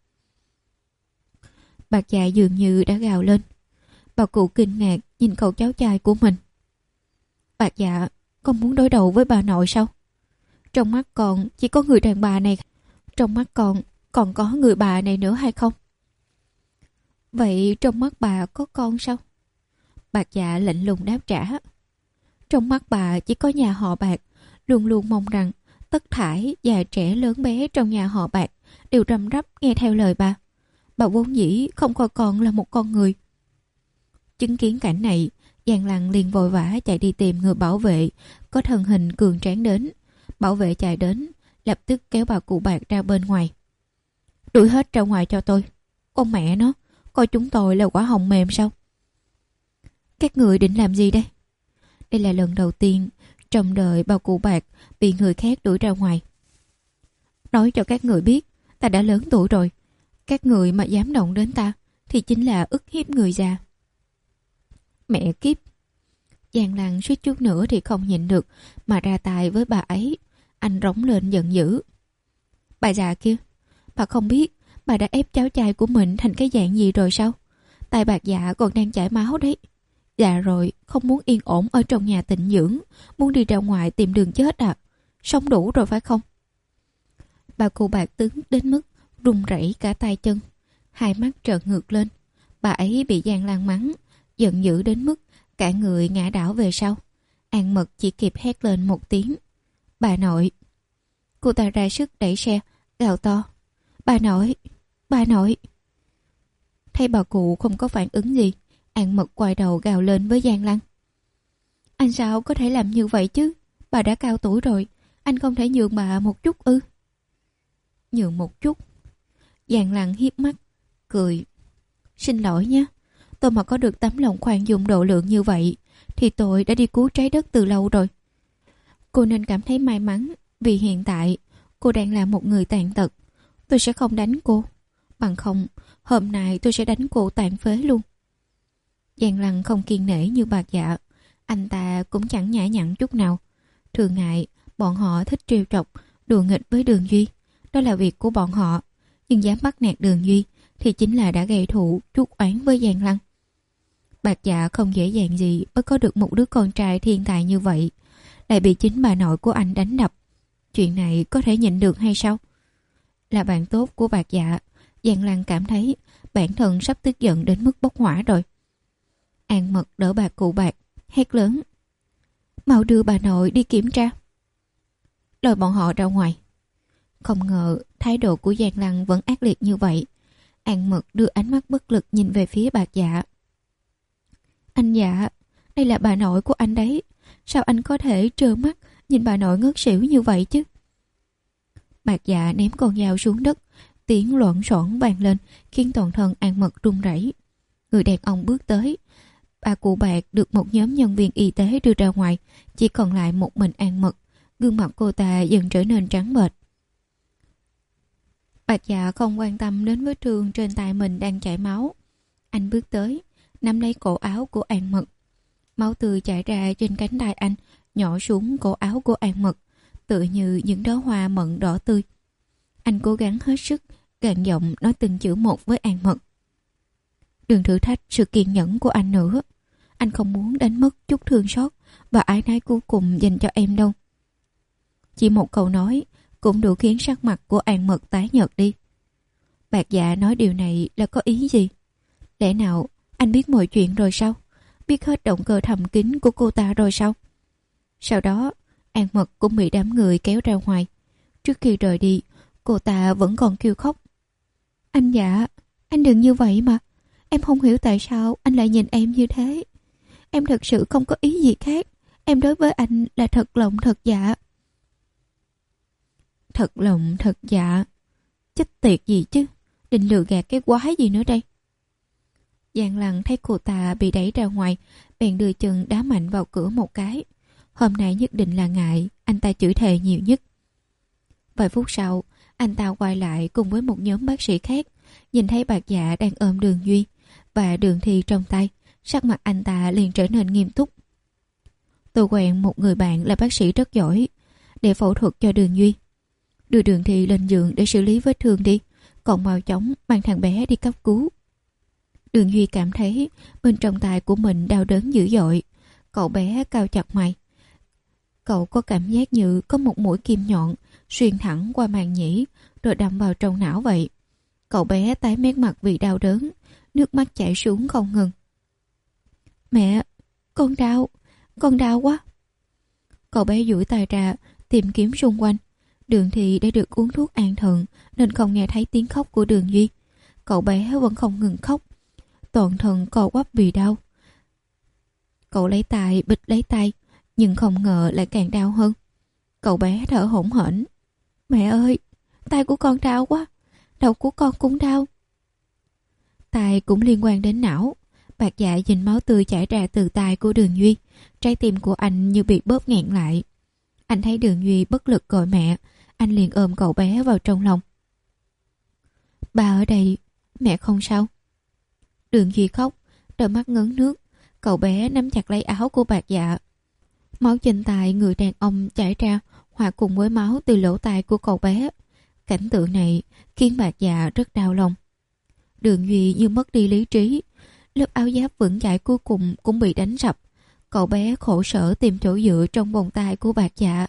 Bạc Dạ dường như đã gào lên. Bà cụ kinh ngạc nhìn cậu cháu trai của mình. Bạc Dạ, con muốn đối đầu với bà nội sao? Trong mắt con chỉ có người đàn bà này. Trong mắt con còn có người bà này nữa hay không? Vậy trong mắt bà có con sao? Bạc Dạ lạnh lùng đáp trả. Trong mắt bà chỉ có nhà họ Bạc, luôn luôn mong rằng tất thảy già trẻ lớn bé trong nhà họ Bạc đều răm rắp nghe theo lời bà. Bà vốn dĩ không coi con là một con người. Chứng kiến cảnh này, Giang Lăng liền vội vã chạy đi tìm người bảo vệ có thân hình cường tráng đến. Bảo vệ chạy đến, lập tức kéo bà cụ Bạc ra bên ngoài. Đuổi hết ra ngoài cho tôi. Con mẹ nó, coi chúng tôi là quả hồng mềm sao? Các người định làm gì đây? Đây là lần đầu tiên trong đời bà cụ Bạc bị người khác đuổi ra ngoài. Nói cho các người biết, ta đã lớn tuổi rồi. Các người mà dám động đến ta thì chính là ức hiếp người già. Mẹ kiếp! Giang Lăng suýt chút nữa thì không nhịn được mà ra tay với bà ấy. Anh rống lên giận dữ. Bà già kia, bà không biết bà đã ép cháu trai của mình thành cái dạng gì rồi sao? Tay Bạc Dạ còn đang chảy máu đấy. Già rồi, không muốn yên ổn ở trong nhà tịnh dưỡng, muốn đi ra ngoài tìm đường chết à? Sống đủ rồi phải không? Bà cụ Bạc tướng đến mức run rẩy cả tay chân, hai mắt trợn ngược lên. Bà ấy bị Giang Lan mắng, giận dữ đến mức cả người ngã đảo về sau. An Mật chỉ kịp hét lên một tiếng: "Bà nội!" Cô ta ra sức đẩy xe, gào to: "Bà nội! Bà nội!" Thấy bà cụ không có phản ứng gì, An Mật quay đầu gào lên với Giang Lăng: "Anh sao có thể làm như vậy chứ? Bà đã cao tuổi rồi, anh không thể nhường bà một chút ư?" "Nhường một chút?" Giang Lăng hiếp mắt, cười: "Xin lỗi nhé, tôi mà có được tấm lòng khoan dung độ lượng như vậy thì tôi đã đi cứu trái đất từ lâu rồi. Cô nên cảm thấy may mắn vì hiện tại cô đang là một người tàn tật. Tôi sẽ không đánh cô, bằng không hôm nay tôi sẽ đánh cô tàn phế luôn." Giang Lăng không kiên nể như Bạc Dạ, anh ta cũng chẳng nhã nhặn chút nào. Thường ngày bọn họ thích trêu chọc, đùa nghịch với Đường Duy, đó là việc của bọn họ. Nhưng dám bắt nạt Đường Duy thì chính là đã gây thù chuốc oán với Giang Lăng. Bạc Dạ không dễ dàng gì mới có được một đứa con trai thiên tài như vậy, lại bị chính bà nội của anh đánh đập. Chuyện này có thể nhịn được hay sao? Là bạn tốt của Bạc Dạ, Giang Lăng cảm thấy bản thân sắp tức giận đến mức bốc hỏa rồi. An Mật đỡ bà cụ Bạc, hét lớn: "Mau đưa bà nội đi kiểm tra." Lôi bọn họ ra ngoài. Không ngờ thái độ của Giang Lăng vẫn ác liệt như vậy. An Mật đưa ánh mắt bất lực nhìn về phía Bạc Dạ. "Anh Dạ, đây là bà nội của anh đấy. Sao anh có thể trơ mắt nhìn bà nội ngất xỉu như vậy chứ?" Bạc Dạ ném con dao xuống đất, tiếng loạn xõn vang lên khiến toàn thân An Mật run rẩy. Người đàn ông bước tới. Bà cụ Bạc được một nhóm nhân viên y tế đưa ra ngoài, chỉ còn lại một mình An Mật. Gương mặt cô ta dần trở nên trắng bệch. Bạc Dạ không quan tâm đến vết thương trên tay mình đang chảy máu. Anh bước tới, nắm lấy cổ áo của An Mật. Máu tươi chảy ra trên cánh tay anh, nhỏ xuống cổ áo của An Mật, tựa như những đóa hoa mận đỏ tươi. Anh cố gắng hết sức, gằn giọng nói từng chữ một với An Mật: "Đừng thử thách sự kiên nhẫn của anh nữa. Anh không muốn đánh mất chút thương xót và ái náy cuối cùng dành cho em đâu." Chỉ một câu nói cũng đủ khiến sắc mặt của An Mật tái nhợt đi. Bạc Dạ nói điều này là có ý gì? Lẽ nào anh biết mọi chuyện rồi sao? Biết hết động cơ thầm kín của cô ta rồi sao? Sau đó An Mật cũng bị đám người kéo ra ngoài. Trước khi rời đi, cô ta vẫn còn kêu khóc: "Anh Dạ, anh đừng như vậy mà. Em không hiểu tại sao anh lại nhìn em như thế. Em thật sự không có ý gì khác. Em đối với anh là thật lòng thật dạ." Thật lòng thật dạ? Chết tiệt gì chứ, định lừa gạt cái quái gì nữa đây? Giang Lăng thấy cô ta bị đẩy ra ngoài, bèn đưa chân đá mạnh vào cửa một cái. Hôm nay nhất định là ngại, anh ta chửi thề nhiều nhất. Vài phút sau, anh ta quay lại cùng với một nhóm bác sĩ khác, nhìn thấy Bạc Dạ đang ôm Đường Duy và Đường Thi trong tay, sắc mặt anh ta liền trở nên nghiêm túc. "Tôi quen một người bạn là bác sĩ rất giỏi, để phẫu thuật cho Đường Duy. Đưa Đường Thi lên giường để xử lý vết thương đi, còn mau chóng mang thằng bé đi cấp cứu." Đường Duy cảm thấy bên trong tay của mình đau đớn dữ dội. Cậu bé cau chặt mày. Cậu có cảm giác như có một mũi kim nhọn xuyên thẳng qua màng nhĩ rồi đâm vào trong não vậy. Cậu bé tái mét mặt vì đau đớn, nước mắt chảy xuống không ngừng. "Mẹ, con đau, con đau quá." Cậu bé duỗi tay ra tìm kiếm xung quanh. Đường Thị đã được uống thuốc an thần nên không nghe thấy tiếng khóc của Đường Duy. Cậu bé vẫn không ngừng khóc, toàn thân co quắp vì đau. Cậu lấy tay bịch lấy tay, nhưng không ngờ lại càng đau hơn. Cậu bé thở hổn hển: "Mẹ ơi, tay của con đau quá, đầu của con cũng đau." Tay cũng liên quan đến não. Bạc Dạ nhìn máu tươi chảy ra từ tay của Đường Duy, trái tim của anh như bị bóp nghẹn lại. Anh thấy Đường Duy bất lực gọi mẹ, anh liền ôm cậu bé vào trong lòng. "Ba ở đây, mẹ không sao." Đường Duy khóc, đôi mắt ngấn nước. Cậu bé nắm chặt lấy áo của Bạc Dạ. Máu trên tay người đàn ông chảy ra hòa cùng với máu từ lỗ tai của cậu bé. Cảnh tượng này khiến Bạc Dạ rất đau lòng. Đường Duy như mất đi lý trí, lớp áo giáp vững chãi cuối cùng cũng bị đánh sập. Cậu bé khổ sở tìm chỗ dựa trong vòng tay của Bạc Dạ.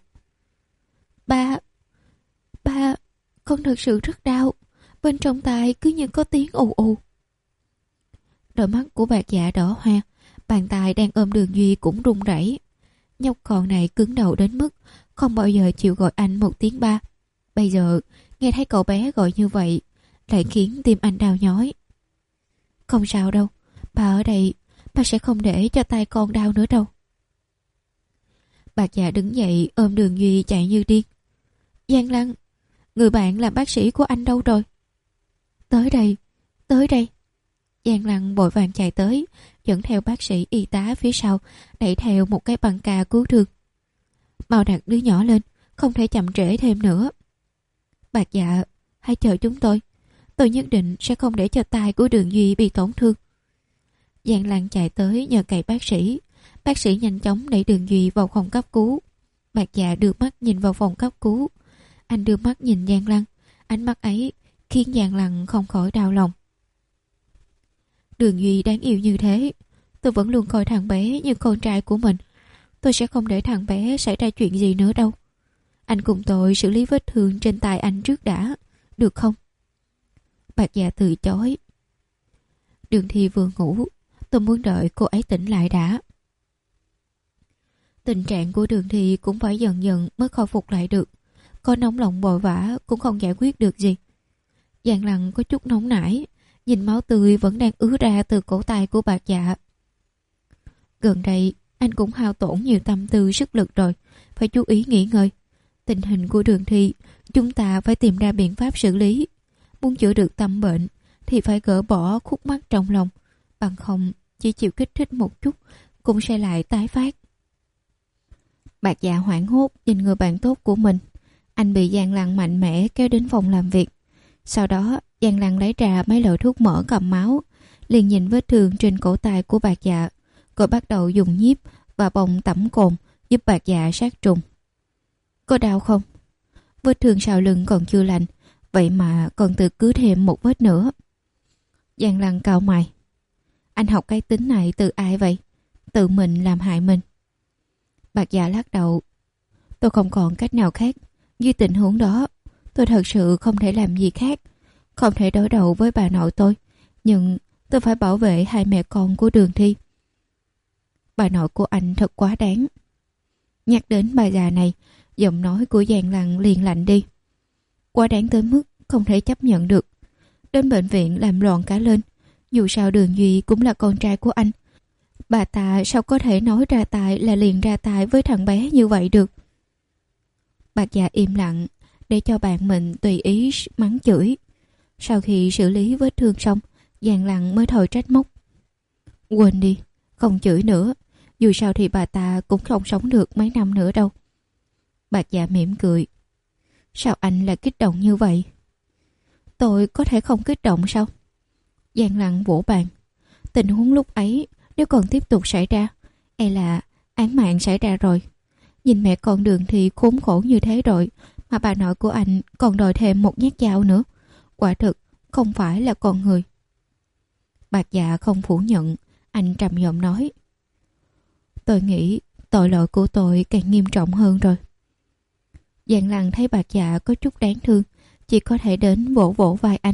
Ba, ba, con thật sự rất đau. Bên trong tai cứ như có tiếng ù ù." Đôi mắt của Bạc Dạ đỏ hoe, Bàn tay đang ôm Đường Duy cũng run rẩy. Nhóc con này cứng đầu đến mức không bao giờ chịu gọi anh một tiếng ba. Bây giờ nghe thấy cậu bé gọi như vậy lại khiến tim anh đau nhói. Không sao đâu, bà ở đây, bà sẽ không để cho tay con đau nữa đâu. Bạc Dạ đứng dậy ôm Đường Duy chạy như điên. Giang Lăng, người bạn làm bác sĩ của anh đâu rồi? Tới đây, tới đây. Giang Lăng vội vàng chạy tới, dẫn theo bác sĩ y tá phía sau, đẩy theo một cái băng ca cứu thương. Mau đặt đứa nhỏ lên, không thể chậm trễ thêm nữa. Bạc Dạ, hãy chờ chúng tôi. Tôi nhất định sẽ không để cho tay của Đường Duy bị tổn thương. Giang Lăng chạy tới nhờ cậy bác sĩ. Bác sĩ nhanh chóng đẩy Đường Duy vào phòng cấp cứu. Bạc Dạ đưa mắt nhìn vào phòng cấp cứu. Anh đưa mắt nhìn Giang Lăng. Ánh mắt ấy khiến Giang Lăng không khỏi đau lòng. Đường Duy đáng yêu như thế, tôi vẫn luôn coi thằng bé như con trai của mình. Tôi sẽ không để thằng bé xảy ra chuyện gì nữa đâu. Anh cùng tôi xử lý vết thương trên tay anh trước đã, được không? Bạc Dạ từ chối. Đường Thi vừa ngủ, tôi muốn đợi cô ấy tỉnh lại đã. Tình trạng của Đường Thi cũng phải dần dần mới khôi phục lại được. Có nóng lòng vội vã cũng không giải quyết được gì. Giang Lăng có chút nóng nảy, nhìn máu tươi vẫn đang ứa ra từ cổ tay của Bạc Dạ. Gần đây anh cũng hao tổn nhiều tâm tư sức lực rồi, phải chú ý nghỉ ngơi. Tình hình của Đường Thi chúng ta phải tìm ra biện pháp xử lý. Muốn chữa được tâm bệnh thì phải gỡ bỏ khúc mắc trong lòng, bằng không chỉ chịu kích thích một chút cũng sẽ lại tái phát. Bạc Dạ hoảng hốt nhìn người bạn tốt của mình. Anh bị Giang Lăng mạnh mẽ kéo đến phòng làm việc. Sau đó Giang Lăng lấy ra mấy loại thuốc mỡ cầm máu, liền nhìn vết thương trên cổ tay của Bạc Dạ, rồi bắt đầu dùng nhíp và bông tẩm cồn giúp Bạc Dạ sát trùng. Có đau không? Vết thương sau lưng còn chưa lành, vậy mà còn tự cứ thêm một vết nữa. Giang Lăng cau mày. Anh học cái tính này từ ai vậy? Tự mình làm hại mình. Bạc Dạ lắc đầu. Tôi không còn cách nào khác. Dưới tình huống đó, tôi thật sự không thể làm gì khác. Không thể đối đầu với bà nội tôi, nhưng tôi phải bảo vệ hai mẹ con của Đường Thi. Bà nội của anh thật quá đáng. Nhắc đến bà già này, giọng nói của Giang Lăng liền lạnh đi. Quá đáng tới mức không thể chấp nhận được. Đến bệnh viện làm loạn cả lên. Dù sao Đường Duy cũng là con trai của anh. Bà ta sao có thể nói ra tài là liền ra tài với thằng bé như vậy được? Bạc Dạ im lặng để cho bạn mình tùy ý mắng chửi. Sau khi xử lý vết thương xong, Giang Lăng mới thôi trách móc. Quên đi, không chửi nữa. Dù sao thì bà ta cũng không sống được mấy năm nữa đâu. Bạc Dạ mỉm cười. Sao anh lại kích động như vậy? Tôi có thể không kích động sao? Giang Lăng vỗ bàn. Tình huống lúc ấy nếu còn tiếp tục xảy ra, e là án mạng xảy ra rồi. Nhìn mẹ con Đường thì khốn khổ như thế rồi, mà bà nội của anh còn đòi thêm một nhát dao nữa. Quả thực không phải là con người. Bạc Dạ không phủ nhận, anh trầm giọng nói. Tôi nghĩ tội lỗi của tôi càng nghiêm trọng hơn rồi. Giang Lăng thấy Bạc Dạ có chút đáng thương, chỉ có thể đến vỗ vỗ vai anh.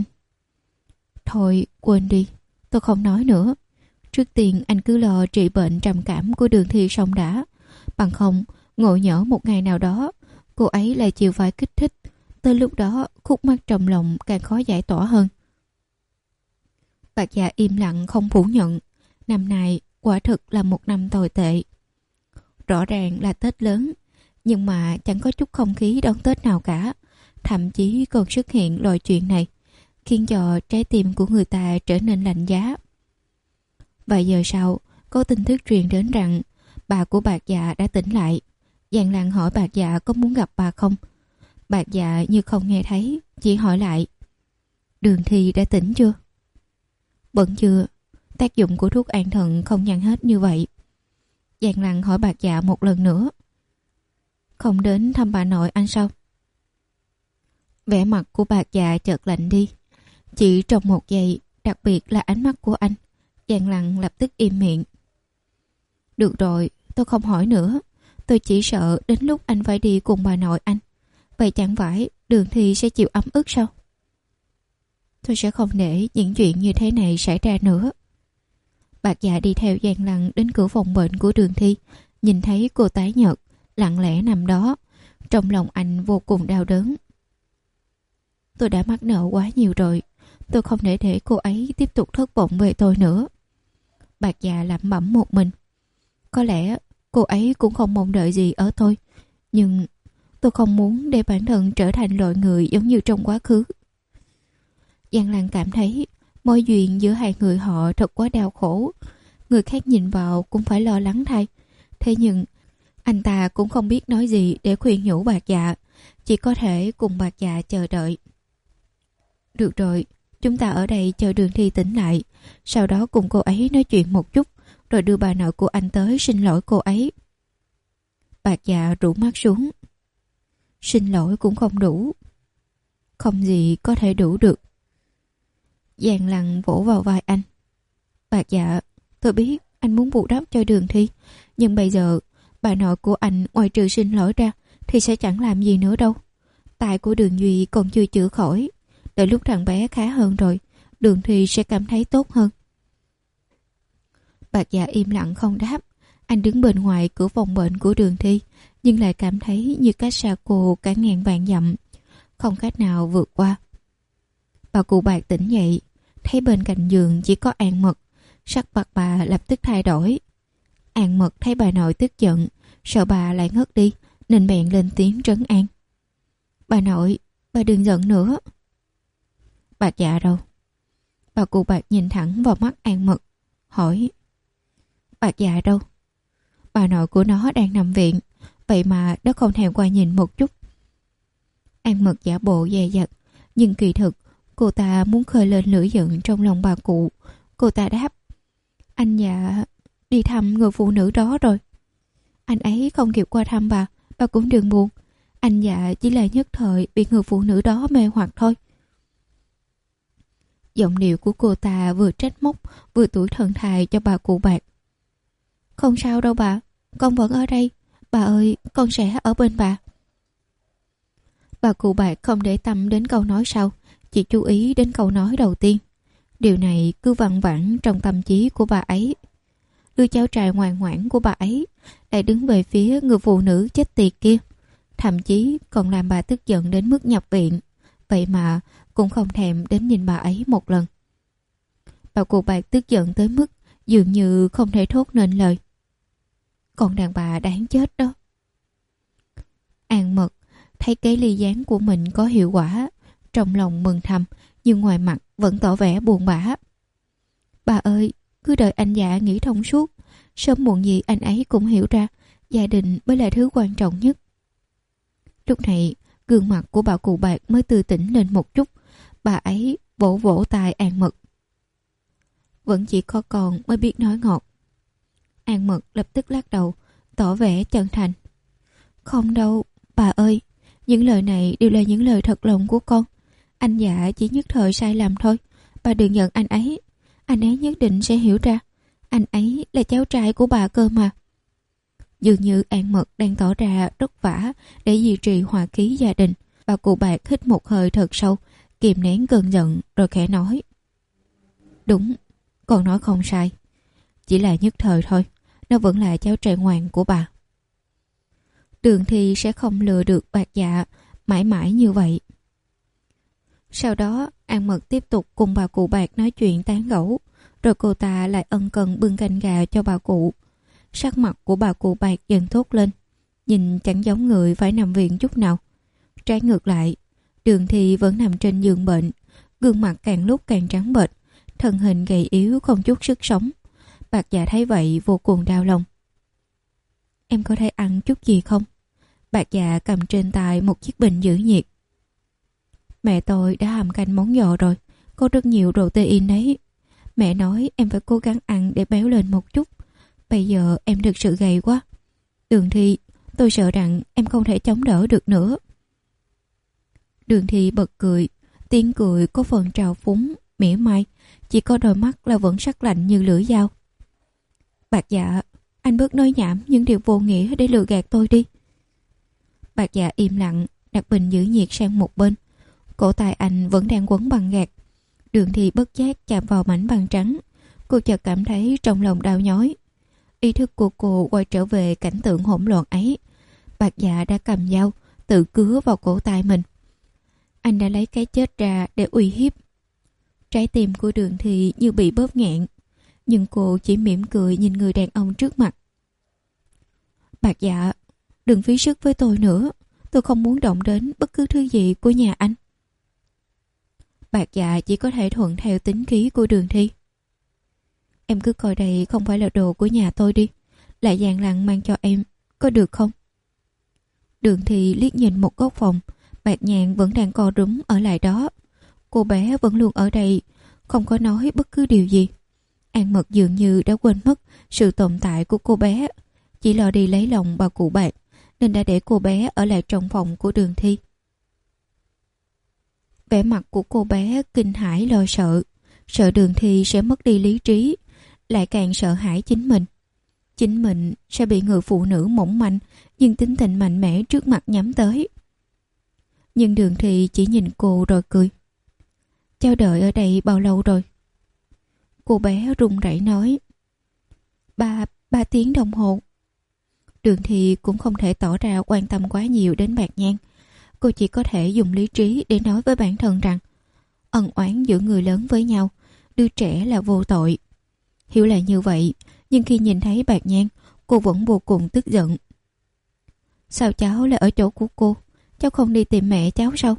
Thôi quên đi, tôi không nói nữa. Trước tiên anh cứ lo trị bệnh trầm cảm của Đường Thi xong đã. Bằng không, ngộ nhỡ một ngày nào đó, cô ấy lại chịu phải kích thích. Tới lúc đó, khúc mắc trong lòng càng khó giải tỏa hơn. Bạc Dạ im lặng không phủ nhận. Năm nay quả thực là một năm tồi tệ. Rõ ràng là Tết lớn, nhưng mà chẳng có chút không khí đón Tết nào cả. Thậm chí còn xuất hiện loại chuyện này, khiến cho trái tim của người ta trở nên lạnh giá. Vài giờ sau, có tin tức truyền đến rằng bà của Bạc Dạ đã tỉnh lại. Giang Lăng hỏi Bạc Dạ có muốn gặp bà không. Bạc Dạ như không nghe thấy, chỉ hỏi lại. Đường Thi đã tỉnh chưa? Vẫn chưa. Tác dụng của thuốc an thần không nhanh hết như vậy. Giang Lăng hỏi Bạc Dạ một lần nữa. Không đến thăm bà nội anh sao? Vẻ mặt của Bạc Dạ chợt lạnh đi. Chỉ trong một giây, đặc biệt là ánh mắt của anh, Giang Lăng lập tức im miệng. Được rồi, tôi không hỏi nữa. Tôi chỉ sợ đến lúc anh phải đi cùng bà nội anh. Vậy chẳng phải Đường Thi sẽ chịu ấm ức sao? Tôi sẽ không để những chuyện như thế này xảy ra nữa. Bạc Dạ đi theo Giang Lăng đến cửa phòng bệnh của Đường Thi, nhìn thấy cô tái nhợt, lặng lẽ nằm đó. Trong lòng anh vô cùng đau đớn. Tôi đã mắc nợ quá nhiều rồi. Tôi không thể để cô ấy tiếp tục thất vọng về tôi nữa. Bạc Dạ lẩm bẩm một mình. Có lẽ cô ấy cũng không mong đợi gì ở tôi, nhưng tôi không muốn để bản thân trở thành loại người giống như trong quá khứ. Giang Lăng cảm thấy mối duyên giữa hai người họ thật quá đau khổ. Người khác nhìn vào cũng phải lo lắng thay. Thế nhưng anh ta cũng không biết nói gì để khuyên nhủ Bạc Dạ, chỉ có thể cùng Bạc Dạ chờ đợi. Được rồi, chúng ta ở đây chờ Đường Thi tỉnh lại, sau đó cùng cô ấy nói chuyện một chút, rồi đưa bà nội của anh tới xin lỗi cô ấy. Bạc Dạ rũ mắt xuống. Xin lỗi cũng không đủ. Không gì có thể đủ được. Giang Lăng vỗ vào vai anh. Bạc Dạ, tôi biết anh muốn bù đắp cho Đường Thi, nhưng bây giờ bà nội của anh ngoài trừ xin lỗi ra thì sẽ chẳng làm gì nữa đâu. Tai của Đường Duy còn chưa chữa khỏi. Đợi lúc thằng bé khá hơn rồi, Đường Thi sẽ cảm thấy tốt hơn. Bạc Dạ im lặng không đáp. Anh đứng bên ngoài cửa phòng bệnh của Đường Thi, nhưng lại cảm thấy như cách xa cô cả ngàn vạn dặm, không cách nào vượt qua. Bà cụ Bạc tỉnh dậy, thấy bên cạnh giường chỉ có An Mật, sắc mặt bà lập tức thay đổi. An Mật thấy bà nội tức giận, sợ bà lại ngất đi, nên bèn lên tiếng trấn an. Bà nội, bà đừng giận nữa. Bạc Dạ đâu? Bà cụ Bạc nhìn thẳng vào mắt An Mật, hỏi. Bạc Dạ đâu? Bà nội của nó đang nằm viện, vậy mà nó không thèm qua nhìn một chút. An Mật giả bộ dè dặt, nhưng kỳ thực cô ta muốn khơi lên lửa giận trong lòng bà cụ. Cô ta đáp. Anh Dạ đi thăm người phụ nữ đó rồi. Anh ấy không kịp qua thăm bà, bà cũng đừng buồn. Anh Dạ chỉ là nhất thời bị người phụ nữ đó mê hoặc thôi. Giọng điệu của cô ta vừa trách móc vừa tủi thân thài cho bà cụ Bạc. Không sao đâu bà, con vẫn ở đây. Bà ơi, con sẽ ở bên bà. Bà cụ Bạc không để tâm đến câu nói sau, chỉ chú ý đến câu nói đầu tiên. Điều này cứ văng vẳng trong tâm trí của bà ấy. Đứa cháu trai ngoan ngoãn của bà ấy lại đứng về phía người phụ nữ chết tiệt kia, thậm chí còn làm bà tức giận đến mức nhập viện. Vậy mà cũng không thèm đến nhìn bà ấy một lần. Bà cụ Bạc tức giận tới mức dường như không thể thốt nên lời. Con đàn bà đáng chết đó. An Mật thấy cái ly gián của mình có hiệu quả, trong lòng mừng thầm, nhưng ngoài mặt vẫn tỏ vẻ buồn bã. Bà ơi, cứ đợi anh Dạ nghĩ thông suốt, sớm muộn gì anh ấy cũng hiểu ra gia đình mới là thứ quan trọng nhất. Lúc này gương mặt của bà cụ Bạc mới tươi tỉnh lên một chút. Bà ấy vỗ vỗ tai An Mật. Vẫn chỉ có con mới biết nói ngọt. An Mật lập tức lắc đầu, tỏ vẻ chân thành. Không đâu, bà ơi, những lời này đều là những lời thật lòng của con. Anh Dạ chỉ nhất thời sai lầm thôi. Bà đừng giận anh ấy. Anh ấy nhất định sẽ hiểu ra. Anh ấy là cháu trai của bà cơ mà. Dường như An Mật đang tỏ ra vất vả để duy trì hòa khí gia đình. Bà cụ Bạc hít một hơi thật sâu, kìm nén cơn giận rồi khẽ nói. Đúng, con nói không sai. Chỉ là nhất thời thôi. Nó vẫn là cháu trai ngoan của bà. Đường Thi sẽ không lừa được Bạc Dạ mãi mãi như vậy. Sau đó An Mật tiếp tục cùng bà cụ Bạc nói chuyện tán gẫu, rồi cô ta lại ân cần bưng canh gà cho bà cụ. Sắc mặt của bà cụ Bạc dần thốt lên, nhìn chẳng giống người phải nằm viện chút nào. Trái ngược lại, Đường Thi vẫn nằm trên giường bệnh, gương mặt càng lúc càng trắng bệch, thân hình gầy yếu không chút sức sống. Bạc Dạ thấy vậy vô cùng đau lòng. Em có thể ăn chút gì không? Bạc Dạ cầm trên tay một chiếc bình giữ nhiệt. Mẹ tôi đã hầm canh món giò rồi, có rất nhiều protein đấy. Mẹ nói em phải cố gắng ăn để béo lên một chút. Bây giờ em thực sự gầy quá. Đường Thi, tôi sợ rằng em không thể chống đỡ được nữa. Đường Thi bật cười, tiếng cười có phần trào phúng, mỉa mai, chỉ có đôi mắt là vẫn sắc lạnh như lưỡi dao. Bạc Dạ, anh bớt nói nhảm những điều vô nghĩa để lừa gạt tôi đi. Bạc Dạ im lặng, đặt bình giữ nhiệt sang một bên. Cổ tay anh vẫn đang quấn băng gạc. Đường Thi bất giác chạm vào mảnh băng trắng. Cô chợt cảm thấy trong lòng đau nhói. Ý thức của cô quay trở về cảnh tượng hỗn loạn ấy. Bạc Dạ đã cầm dao tự cứa vào cổ tay mình. Anh đã lấy cái chết ra để uy hiếp. Trái tim của Đường Thi như bị bóp nghẹn, nhưng cô chỉ mỉm cười nhìn người đàn ông trước mặt. Bạc Dạ, đừng phí sức với tôi nữa. Tôi không muốn động đến bất cứ thứ gì của nhà anh. Bạc Dạ chỉ có thể thuận theo tính khí của Đường Thi. Em cứ coi đây không phải là đồ của nhà tôi đi, lại dàn lặng mang cho em, có được không? Đường Thi liếc nhìn một góc phòng. Bạc Nhàn vẫn đang co rúm ở lại đó. Cô bé vẫn luôn ở đây, không có nói bất cứ điều gì. An Mật dường như đã quên mất sự tồn tại của cô bé, chỉ lo đi lấy lòng bà cụ Bạc, nên đã để cô bé ở lại trong phòng của Đường Thi. Vẻ mặt của cô bé kinh hãi lo sợ, sợ Đường Thi sẽ mất đi lý trí, lại càng sợ hãi chính mình. Chính mình sẽ bị người phụ nữ mỏng manh nhưng tính tình mạnh mẽ trước mặt nhắm tới. Nhưng Đường Thi chỉ nhìn cô rồi cười. Cháu đợi ở đây bao lâu rồi? Cô bé run rẩy nói. Ba, ba tiếng đồng hồ. Đường Thi cũng không thể tỏ ra quan tâm quá nhiều đến Bạc Nhan. Cô chỉ có thể dùng lý trí để nói với bản thân rằng ân oán giữa người lớn với nhau, đứa trẻ là vô tội. Hiểu là như vậy, nhưng khi nhìn thấy Bạc Nhan, cô vẫn vô cùng tức giận. Sao cháu lại ở chỗ của cô? Cháu không đi tìm mẹ cháu sao?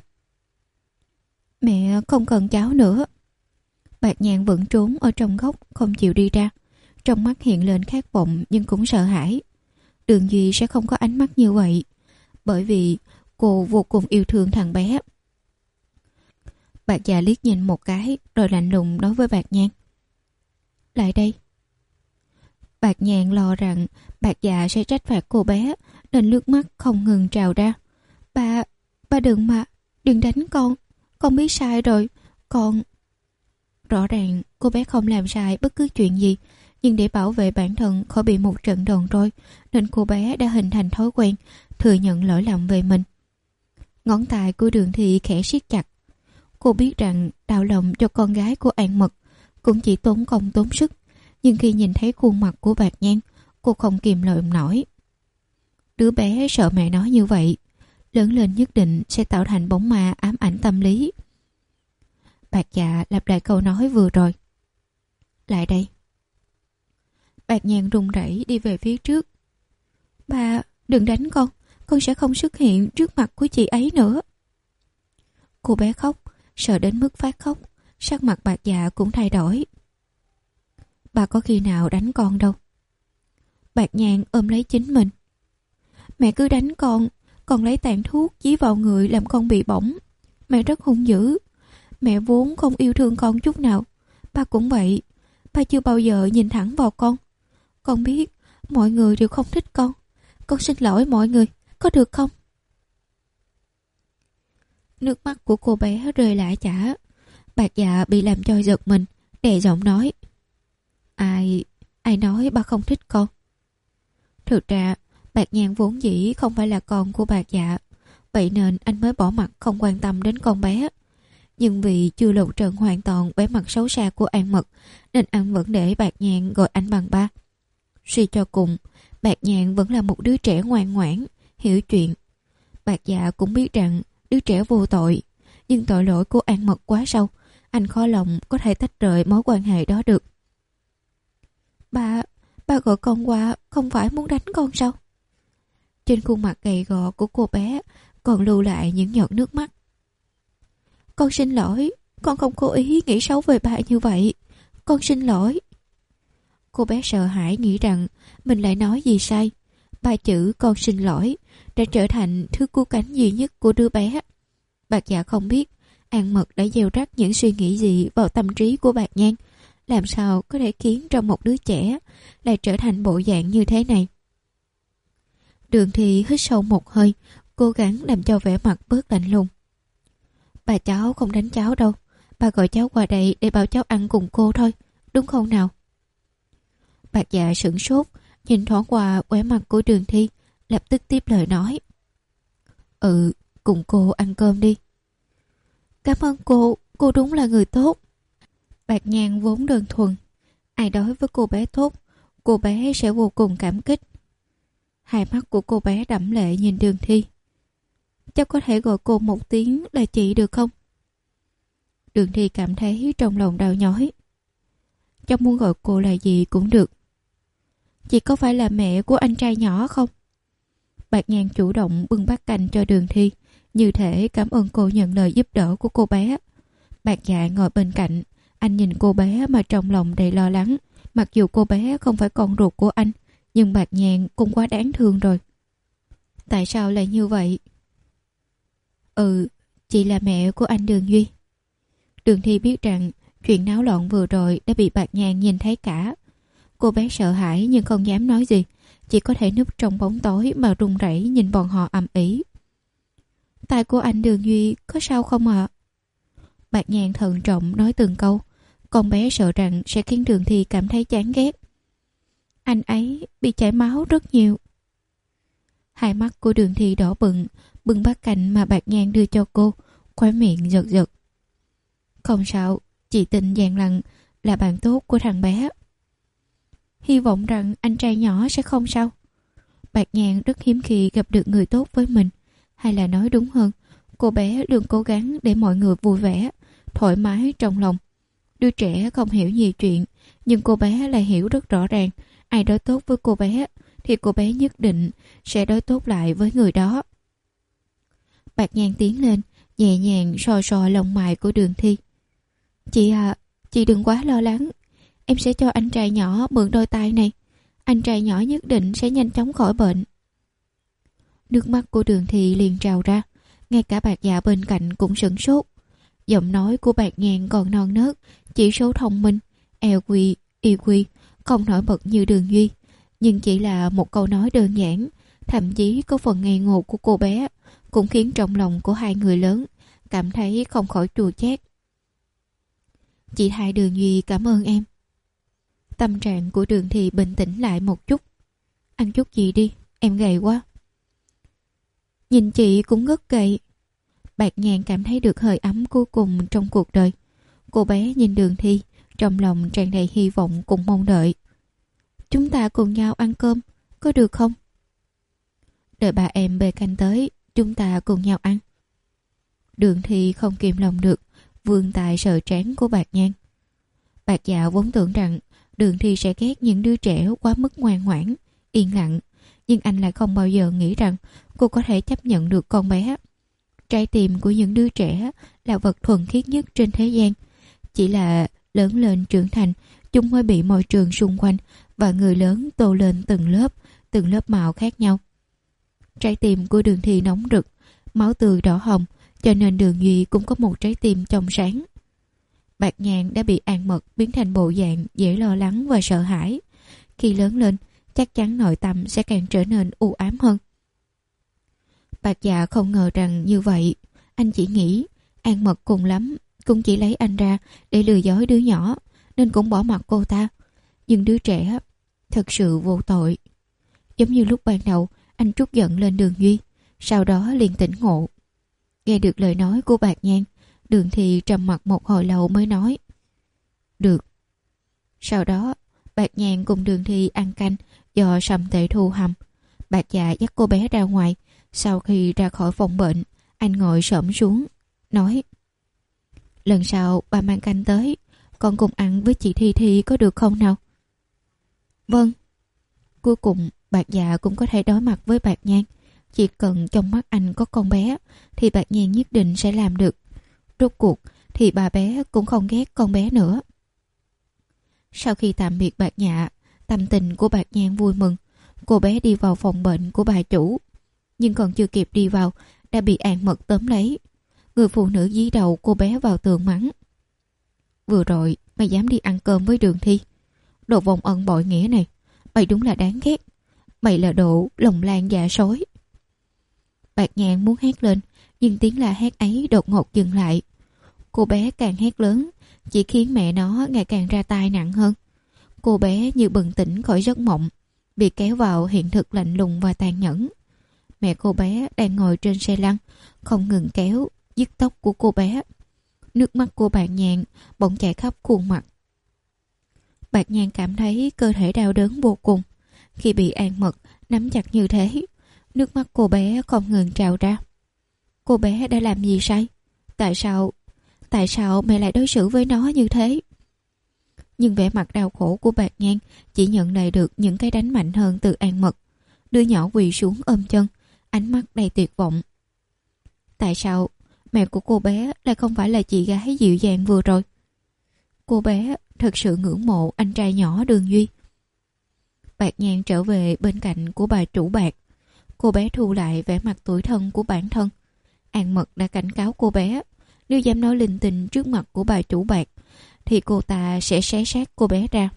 Mẹ không cần cháu nữa. Bạc Nhan vẫn trốn ở trong góc, không chịu đi ra. Trong mắt hiện lên khát vọng nhưng cũng sợ hãi. Đường Duy sẽ không có ánh mắt như vậy, bởi vì cô vô cùng yêu thương thằng bé. Bạc già liếc nhìn một cái rồi lạnh lùng nói với Bạc Nhan. Lại đây. Bạc Nhan lo rằng Bạc già sẽ trách phạt cô bé, nên nước mắt không ngừng trào ra. Ba, ba đừng mà, đừng đánh con. Con biết sai rồi, con... Rõ ràng cô bé không làm sai bất cứ chuyện gì, nhưng để bảo vệ bản thân khỏi bị một trận đòn roi, nên cô bé đã hình thành thói quen thừa nhận lỗi lầm về mình. Ngón tay của Đường Thi khẽ siết chặt. Cô biết rằng đau lòng cho con gái của An Mật cũng chỉ tốn công tốn sức, nhưng khi nhìn thấy khuôn mặt của Bạc Nhan, cô không kìm lời nổi. Đứa bé sợ mẹ nói như vậy, lớn lên nhất định sẽ tạo thành bóng ma ám ảnh tâm lý. Bạc Dạ lặp lại câu nói vừa rồi. Lại đây. Bạc Nhan run rẩy đi về phía trước. Ba, đừng đánh con, con sẽ không xuất hiện trước mặt của chị ấy nữa. Cô bé khóc, sợ đến mức phát khóc, sắc mặt Bạc Dạ cũng thay đổi. Bà có khi nào đánh con đâu. Bạc Nhan ôm lấy chính mình. Mẹ cứ đánh con, còn lấy tàn thuốc dí vào người làm con bị bỏng. Mẹ rất hung dữ. Mẹ vốn không yêu thương con chút nào. Ba cũng vậy. Ba chưa bao giờ nhìn thẳng vào con. Con biết mọi người đều không thích con. Con xin lỗi mọi người, có được không? Nước mắt của cô bé rơi lã chã. Bạc Dạ bị làm cho giật mình, đè giọng nói. Ai, ai nói ba không thích con? Thực ra, Bạc Nhan vốn dĩ không phải là con của Bạc Dạ, vậy nên anh mới bỏ mặc không quan tâm đến con bé. Nhưng vì chưa lột trần hoàn toàn vẻ mặt xấu xa của An Mật, nên anh vẫn để Bạc Nhan gọi anh bằng ba. Suy cho cùng, Bạc Nhan vẫn là một đứa trẻ ngoan ngoãn, hiểu chuyện. Bạc Dạ cũng biết rằng đứa trẻ vô tội, nhưng tội lỗi của An Mật quá sâu, anh khó lòng có thể tách rời mối quan hệ đó được. Ba, ba gọi con qua không phải muốn đánh con sao? Trên khuôn mặt gầy gò của cô bé còn lưu lại những giọt nước mắt. Con xin lỗi, con không cố ý nghĩ xấu về ba như vậy. Con xin lỗi. Cô bé sợ hãi nghĩ rằng mình lại nói gì sai. Ba chữ con xin lỗi đã trở thành thứ cứu cánh duy nhất của đứa bé. Bạc Dạ không biết An Mật đã gieo rắc những suy nghĩ gì vào tâm trí của Bạc Nhan, làm sao có thể khiến trong một đứa trẻ lại trở thành bộ dạng như thế này. Đường Thi hít sâu một hơi, cố gắng làm cho vẻ mặt bớt lạnh lùng. Bà cháu không đánh cháu đâu, bà gọi cháu qua đây để bảo cháu ăn cùng cô thôi, đúng không nào? Bạc Dạ sửng sốt, nhìn thoáng qua vẻ mặt của Đường Thi, lập tức tiếp lời nói. Ừ, cùng cô ăn cơm đi. Cảm ơn cô, cô đúng là người tốt. Bạc Nhan vốn đơn thuần, Ai đối với cô bé tốt, cô bé sẽ vô cùng cảm kích. Hai mắt của cô bé đẫm lệ nhìn Đường Thi. Cháu có thể gọi cô một tiếng là chị được không? Đường Thi cảm thấy trong lòng đau nhói. Cháu muốn gọi cô là gì cũng được. Chị có phải là mẹ của anh trai nhỏ không? Bạc Nhàn chủ động bưng bát canh cho Đường Thi, như thể cảm ơn cô nhận lời giúp đỡ của cô bé. Bạc Dạ ngồi bên cạnh, anh nhìn cô bé mà trong lòng đầy lo lắng. Mặc dù cô bé không phải con ruột của anh, nhưng Bạc Nhàn cũng quá đáng thương rồi. Tại sao lại như vậy? Ừ, chị là mẹ của anh Đường Duy. Đường Thi biết rằng chuyện náo loạn vừa rồi đã bị Bạc Nhàn nhìn thấy cả. Cô bé sợ hãi nhưng không dám nói gì, chỉ có thể núp trong bóng tối mà run rẩy nhìn bọn họ ầm ĩ. Tai của anh Đường Duy có sao không ạ? À? Bạc Nhàn thận trọng nói từng câu. Con bé sợ rằng sẽ khiến Đường Thi cảm thấy chán ghét. Anh ấy bị chảy máu rất nhiều. Hai mắt của Đường Thi đỏ bừng, bưng bát canh mà Bạc Nhàn đưa cho cô, khóe miệng giật giật. Không sao, chị tin Giang Lăng là bạn tốt của thằng bé. Hy vọng rằng anh trai nhỏ sẽ không sao. Bạc Nhàn rất hiếm khi gặp được người tốt với mình. Hay là nói đúng hơn, cô bé luôn cố gắng để mọi người vui vẻ, thoải mái trong lòng. Đứa trẻ không hiểu nhiều chuyện, nhưng cô bé lại hiểu rất rõ ràng. Ai đối tốt với cô bé thì cô bé nhất định sẽ đối tốt lại với người đó. Bạc Nhàn tiến lên, nhẹ nhàng sò sò lông mày của Đường Thi. Chị à, chị đừng quá lo lắng. Em sẽ cho anh trai nhỏ mượn đôi tay này. Anh trai nhỏ nhất định sẽ nhanh chóng khỏi bệnh. Nước mắt của Đường Thi liền trào ra. Ngay cả Bạc Dạ bên cạnh cũng sửng sốt. Giọng nói của Bạc Nhàn còn non nớt, chỉ số thông minh, eo quy, y quy, không nổi bật như Đường Duy. Nhưng chỉ là một câu nói đơn giản, thậm chí có phần ngây ngô của cô bé, cũng khiến trong lòng của hai người lớn cảm thấy không khỏi chua chát. Chị hai Đường Duy cảm ơn em. Tâm trạng của Đường Thi bình tĩnh lại một chút. Ăn chút gì đi, em gầy quá. Nhìn chị cũng ngất gầy. Bạc Nhàn cảm thấy được hơi ấm cuối cùng trong cuộc đời. Cô bé nhìn Đường Thi, trong lòng tràn đầy hy vọng cùng mong đợi. Chúng ta cùng nhau ăn cơm, có được không? Đợi bà em bê canh tới, chúng ta cùng nhau ăn. Đường Thi không kìm lòng được, vươn tay sờ trán của Bạc Nhàn. Bạc Dạ vốn tưởng rằng Đường Thi sẽ ghét những đứa trẻ quá mức ngoan ngoãn, yên lặng, nhưng anh lại không bao giờ nghĩ rằng cô có thể chấp nhận được con bé. Trái tim của những đứa trẻ là vật thuần khiết nhất trên thế gian. Chỉ là lớn lên trưởng thành, chúng mới bị môi trường xung quanh và người lớn tô lên từng lớp, từng lớp màu khác nhau. Trái tim của Đường Thi nóng rực, máu tươi đỏ hồng, cho nên Đường Duy cũng có một trái tim trong sáng. Bạc Nhàn đã bị An Mật biến thành bộ dạng dễ lo lắng và sợ hãi. Khi lớn lên, chắc chắn nội tâm sẽ càng trở nên u ám hơn. Bạc Dạ không ngờ rằng như vậy. Anh chỉ nghĩ An Mật cùng lắm cũng chỉ lấy anh ra để lừa dối đứa nhỏ, nên cũng bỏ mặc cô ta. Nhưng đứa trẻ thật sự vô tội. Giống như lúc ban đầu anh trút giận lên Đường Duy, sau đó liền tỉnh ngộ. Nghe được lời nói của Bạc Nhàn, Đường Thi trầm mặc một hồi lâu mới nói được. Sau đó Bạc Nhàn cùng Đường Thi ăn canh do Sầm Tệ Thu hầm. Bạc Dạ dắt cô bé ra ngoài. Sau khi ra khỏi phòng bệnh, anh ngồi xổm xuống nói: lần sau bà mang canh tới, con cùng ăn với chị Thi Thi có được không nào? Vâng. Cuối cùng Bạc Dạ cũng có thể đối mặt với Bạc Nhàn. Chỉ cần trong mắt anh có con bé thì Bạc Nhàn nhất định sẽ làm được. Rốt cuộc thì bà bé cũng không ghét con bé nữa. Sau khi tạm biệt Bạc Nhạ, tâm tình của Bạc Nhàn vui mừng. Cô bé đi vào phòng bệnh của bà chủ, nhưng còn chưa kịp đi vào đã bị An Mật tóm lấy. Người phụ nữ dí đầu cô bé vào tường mắng: vừa rồi mày dám đi ăn cơm với Đường Thi, đồ vong ân bội nghĩa này, mày đúng là đáng ghét. Mày là độ lòng lan dạ sói. Bạc Nhàn muốn hét lên, nhưng tiếng la hét ấy đột ngột dừng lại. Cô bé càng hét lớn chỉ khiến mẹ nó ngày càng ra tay nặng hơn. Cô bé như bừng tỉnh khỏi giấc mộng, bị kéo vào hiện thực lạnh lùng và tàn nhẫn. Mẹ cô bé đang ngồi trên xe lăn, không ngừng kéo, dứt tóc của cô bé. Nước mắt của Bạc Nhàn bỗng chảy khắp khuôn mặt. Bạc Nhan cảm thấy cơ thể đau đớn vô cùng. Khi bị An Mật nắm chặt như thế, nước mắt cô bé không ngừng trào ra. Cô bé đã làm gì sai? Tại sao Tại sao mẹ lại đối xử với nó như thế? Nhưng vẻ mặt đau khổ của Bạc Nhan chỉ nhận lại được những cái đánh mạnh hơn từ An Mật. Đứa nhỏ quỳ xuống ôm chân, ánh mắt đầy tuyệt vọng. Tại sao mẹ của cô bé lại không phải là chị gái dịu dàng vừa rồi? Cô bé thật sự ngưỡng mộ anh trai nhỏ Đường Duy. Bạc Nhan trở về bên cạnh của bà chủ Bạc. Cô bé thu lại vẻ mặt tủi thân của bản thân. An Mật đã cảnh cáo cô bé, nếu dám nói linh tinh trước mặt của bà chủ Bạc thì cô ta sẽ xé xác cô bé ra.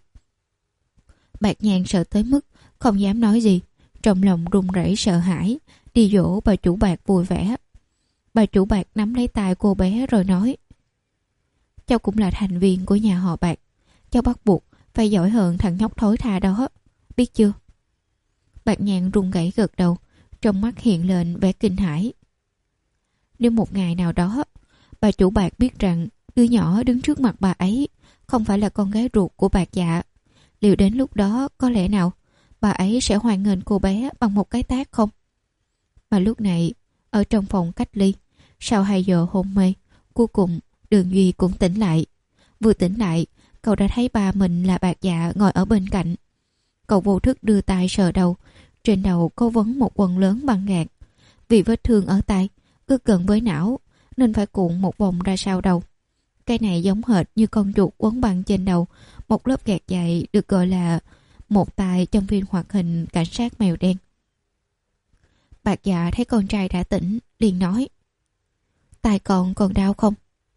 Bạc Nhan sợ tới mức không dám nói gì, trong lòng run rẩy sợ hãi, đi dỗ bà chủ Bạc vui vẻ. Bà chủ Bạc nắm lấy tay cô bé rồi nói, cháu cũng là thành viên của nhà họ Bạc, cháu bắt buộc phải giỏi hơn thằng nhóc thối tha đó, biết chưa? Bạc Nhan run rẩy gật đầu, trong mắt hiện lên vẻ kinh hãi. Nếu một ngày nào đó bà chủ Bạc biết rằng đứa nhỏ đứng trước mặt bà ấy không phải là con gái ruột của Bạc Dạ, liệu đến lúc đó có lẽ nào bà ấy sẽ hoan nghênh cô bé bằng một cái tát không? Mà lúc này ở trong phòng cách ly, sau hai giờ hôn mê, cuối cùng Đường Duy cũng tỉnh lại. Vừa tỉnh lại, cậu đã thấy ba mình là Bạc Dạ ngồi ở bên cạnh. Cậu vô thức đưa tay sờ đầu, trên đầu có vấn một quần lớn băng gạc. Vì vết thương ở tay cứ gần với não nên phải cuộn một vòng ra sau đầu. Cái này giống hệt như con chuột quấn băng trên đầu, một lớp gạc dày được gọi là một tài trong phim hoạt hình Cảnh sát mèo đen. Bạc Dạ thấy con trai đã tỉnh, liền nói, tai con còn đau không?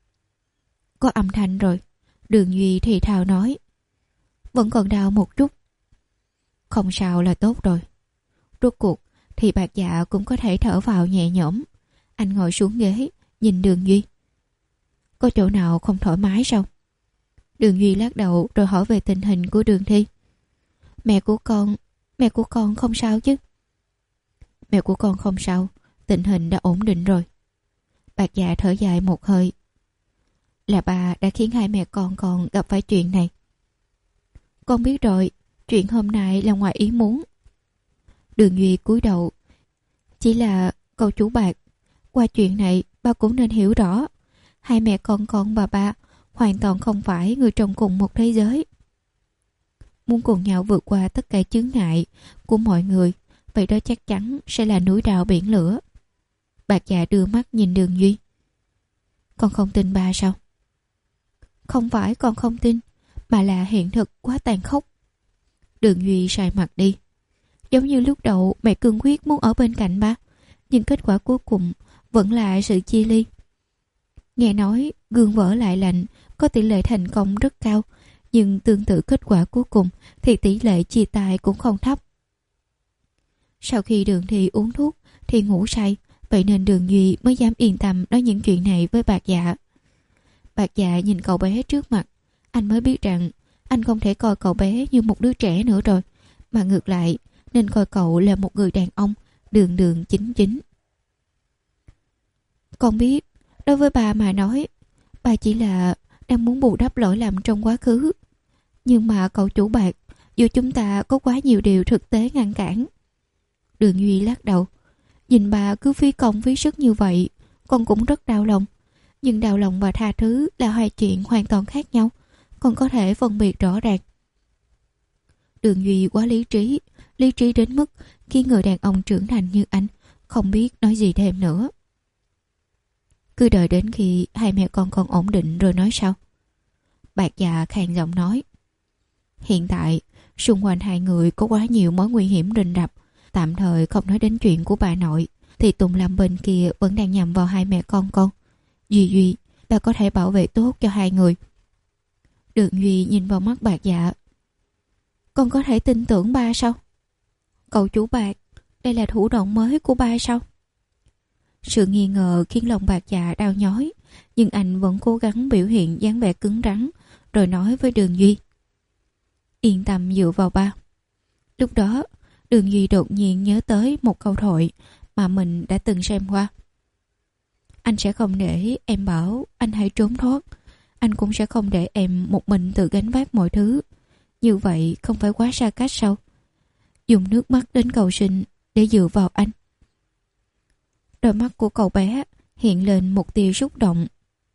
Có âm thanh rồi. Đường Duy thì thào nói, vẫn còn đau một chút. Không sao là tốt rồi. Rốt cuộc thì Bạc Dạ cũng có thể thở vào nhẹ nhõm. Anh ngồi xuống ghế, nhìn Đường Duy. Có chỗ nào không thoải mái sao? Đường Duy lắc đầu rồi hỏi về tình hình của Đường Thi. Mẹ của con, mẹ của con không sao chứ? Mẹ của con không sao, tình hình đã ổn định rồi. Bạc Dạ thở dài một hơi. Là bà đã khiến hai mẹ con còn gặp phải chuyện này. Con biết rồi, chuyện hôm nay là ngoài ý muốn. Đường Duy cúi đầu. Chỉ là cậu chủ Bạc, qua chuyện này ba cũng nên hiểu rõ, hai mẹ con con và ba hoàn toàn không phải người trong cùng một thế giới. Muốn cùng nhau vượt qua tất cả chướng ngại của mọi người, vậy đó chắc chắn sẽ là núi đao biển lửa. Bạc Dạ đưa mắt nhìn Đường Duy. Con không tin ba sao? Không phải con không tin, mà là hiện thực quá tàn khốc. Đường Duy sai mặt đi. Giống như lúc đầu mẹ cương quyết muốn ở bên cạnh ba, nhưng kết quả cuối cùng vẫn là sự chia ly. Nghe nói gương vỡ lại lạnh có tỷ lệ thành công rất cao, nhưng tương tự kết quả cuối cùng thì tỷ lệ chia tay cũng không thấp. Sau khi Đường Thi uống thuốc thì ngủ say, vậy nên Đường Duy mới dám yên tâm nói những chuyện này với Bạc Dạ. Bạc Dạ nhìn cậu bé trước mặt, anh mới biết rằng anh không thể coi cậu bé như một đứa trẻ nữa rồi, mà ngược lại nên coi cậu là một người đàn ông đường đường chính chính. Con biết, đối với bà mà nói, bà chỉ là đang muốn bù đắp lỗi lầm trong quá khứ. Nhưng mà cậu chủ Bạc, dù chúng ta có quá nhiều điều thực tế ngăn cản. Đường Duy lắc đầu. Nhìn bà cứ phí công phí sức như vậy, con cũng rất đau lòng. Nhưng đau lòng và tha thứ là hai chuyện hoàn toàn khác nhau, con có thể phân biệt rõ ràng. Đường Duy quá lý trí, lý trí đến mức khi người đàn ông trưởng thành như anh không biết nói gì thêm nữa. Cứ đợi đến khi hai mẹ con còn ổn định rồi nói sau. Bạc Dạ khàn giọng nói. Hiện tại, xung quanh hai người có quá nhiều mối nguy hiểm rình rập. Tạm thời không nói đến chuyện của bà nội, thì Tùng Lâm bên kia vẫn đang nhằm vào hai mẹ con con. Duy Duy, bà có thể bảo vệ tốt cho hai người. Đường Duy nhìn vào mắt Bạc Dạ. Con có thể tin tưởng ba sao? Cậu chủ Bạc, đây là thủ đoạn mới của ba sao? Sự nghi ngờ khiến lòng Bạc Dạ đau nhói, nhưng anh vẫn cố gắng biểu hiện dáng vẻ cứng rắn, rồi nói với Đường Duy. Yên tâm dựa vào ba. Lúc đó, Đường Duy đột nhiên nhớ tới một câu thoại mà mình đã từng xem qua. Anh sẽ không để em bảo anh hãy trốn thoát. Anh cũng sẽ không để em một mình tự gánh vác mọi thứ. Như vậy không phải quá xa cách sao? Dùng nước mắt đến cầu xin để dựa vào anh. Đôi mắt của cậu bé hiện lên một tia xúc động.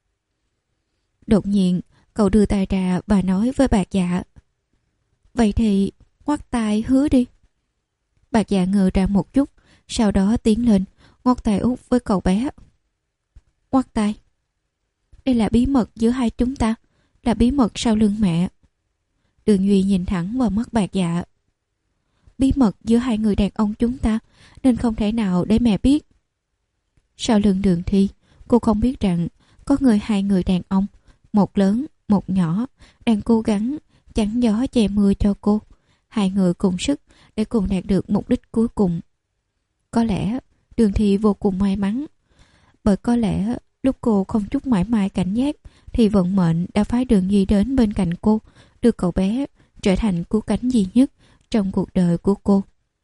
Đột nhiên, cậu đưa tay ra và nói với Bạc Dạ: vậy thì ngoắt tay hứa đi. Bạc Dạ ngờ ra một chút, sau đó tiến lên, ngoắt tay út với cậu bé. Ngoắt tay. Đây là bí mật giữa hai chúng ta, là bí mật sau lưng mẹ. Đường Duy nhìn thẳng vào mắt Bạc Dạ. Bí mật giữa hai người đàn ông chúng ta, nên không thể nào để mẹ biết. Sau lưng Đường Thi, cô không biết rằng có người hai người đàn ông, một lớn, một nhỏ, đang cố gắng chắn gió che mưa cho cô. Hai người cùng sức để cùng đạt được mục đích cuối cùng. Có lẽ Đường Thi vô cùng may mắn, bởi có lẽ lúc cô không chút mãi mãi cảnh giác thì vận mệnh đã phái Đường Duy đến bên cạnh cô, đưa cậu bé trở thành cứu cánh duy nhất trong cuộc đời của cô.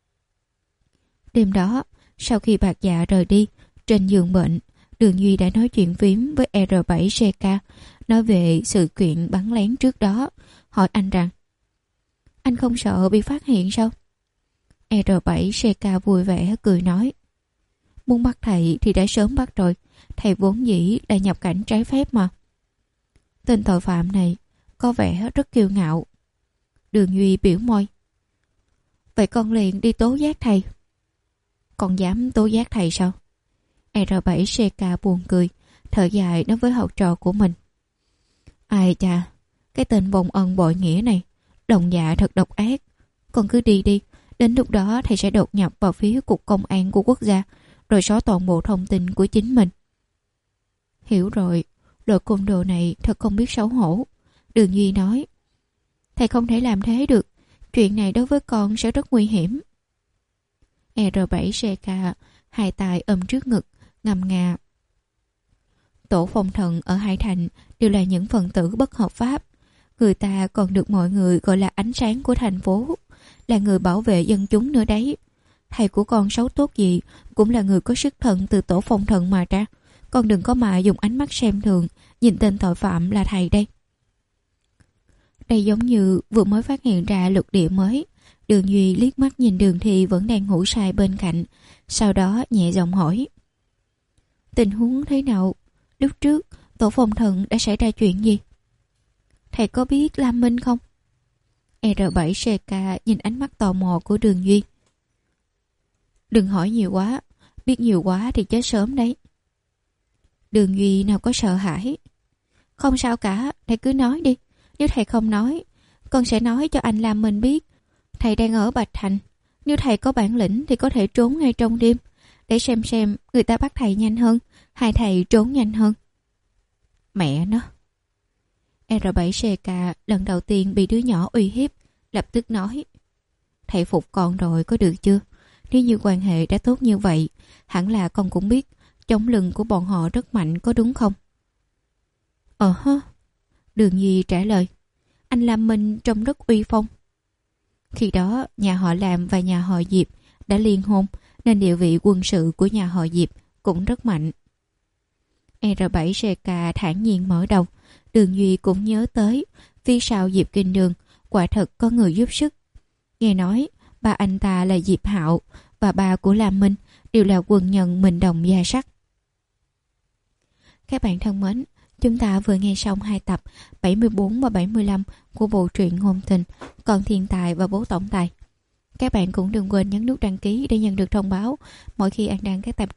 Đêm đó, sau khi Bạc Dạ rời đi, trên giường bệnh, Đường Duy đã nói chuyện phím với R bảy C K, nói về sự kiện bắn lén trước đó, hỏi anh rằng: anh không sợ bị phát hiện sao? R bảy C K vui vẻ cười nói: muốn bắt thầy thì đã sớm bắt rồi, thầy vốn dĩ là nhập cảnh trái phép mà. Tên tội phạm này có vẻ rất kiêu ngạo. Đường Duy biểu môi: vậy con liền đi tố giác thầy. Con dám tố giác thầy sao? R bảy C K buồn cười, thở dài nói với học trò của mình: ai chà, cái tên vong ân bội nghĩa này, lòng dạ thật độc ác. Con cứ đi đi, đến lúc đó thầy sẽ đột nhập vào phía cục công an của quốc gia, rồi xóa toàn bộ thông tin của chính mình. Hiểu rồi, loại côn đồ này thật không biết xấu hổ. Đường Duy nói: thầy không thể làm thế được, chuyện này đối với con sẽ rất nguy hiểm. R bảy C K hai tay ôm trước ngực, ngâm nga: tổ phong thần ở Hải Thành đều là những phần tử bất hợp pháp. Người ta còn được mọi người gọi là ánh sáng của thành phố, là người bảo vệ dân chúng nữa đấy. Thầy của con xấu tốt gì cũng là người có sức thần từ tổ phong thần mà ra. Con đừng có mà dùng ánh mắt xem thường nhìn tên tội phạm là thầy đây. Đây giống như vừa mới phát hiện ra lục địa mới. Đường Duy liếc mắt nhìn Đường Thi vẫn đang ngủ say bên cạnh, sau đó nhẹ giọng hỏi: tình huống thế nào? Lúc trước tổ phong thần đã xảy ra chuyện gì? Thầy có biết Lam Minh không? R bảy C K nhìn ánh mắt tò mò của Đường Duy. Đừng hỏi nhiều quá, biết nhiều quá thì chết sớm đấy. Đường Duy nào có sợ hãi. Không sao cả, thầy cứ nói đi. Nếu thầy không nói, con sẽ nói cho anh Lam Minh biết thầy đang ở Bạch Thành. Nếu thầy có bản lĩnh thì có thể trốn ngay trong đêm, để xem xem người ta bắt thầy nhanh hơn, hai thầy trốn nhanh hơn. Mẹ nó. R bảy C K lần đầu tiên bị đứa nhỏ uy hiếp, lập tức nói: thầy phục con rồi có được chưa? Nếu như quan hệ đã tốt như vậy, hẳn là con cũng biết chống lưng của bọn họ rất mạnh, có đúng không? Ờ hơ. Đường Duy trả lời: anh Lam Minh trông rất uy phong. Khi đó nhà họ Lam và nhà họ Diệp đã liên hôn, nên địa vị quân sự của nhà họ Diệp cũng rất mạnh. R bảy C K thản nhiên mở đầu. Đường Duy cũng nhớ tới phía sau Diệp Kinh Đường quả thật có người giúp sức. Nghe nói ba anh ta là Diệp Hạo và ba của Lam Minh đều là quân nhân mình đồng gia sắt. Các bạn thân mến, chúng ta vừa nghe xong hai tập bảy mươi bốn và bảy mươi lăm của bộ truyện ngôn tình Con Thiên Tài và Bố Tổng Tài. Các bạn cũng đừng quên nhấn nút đăng ký để nhận được thông báo mỗi khi An đăng các tập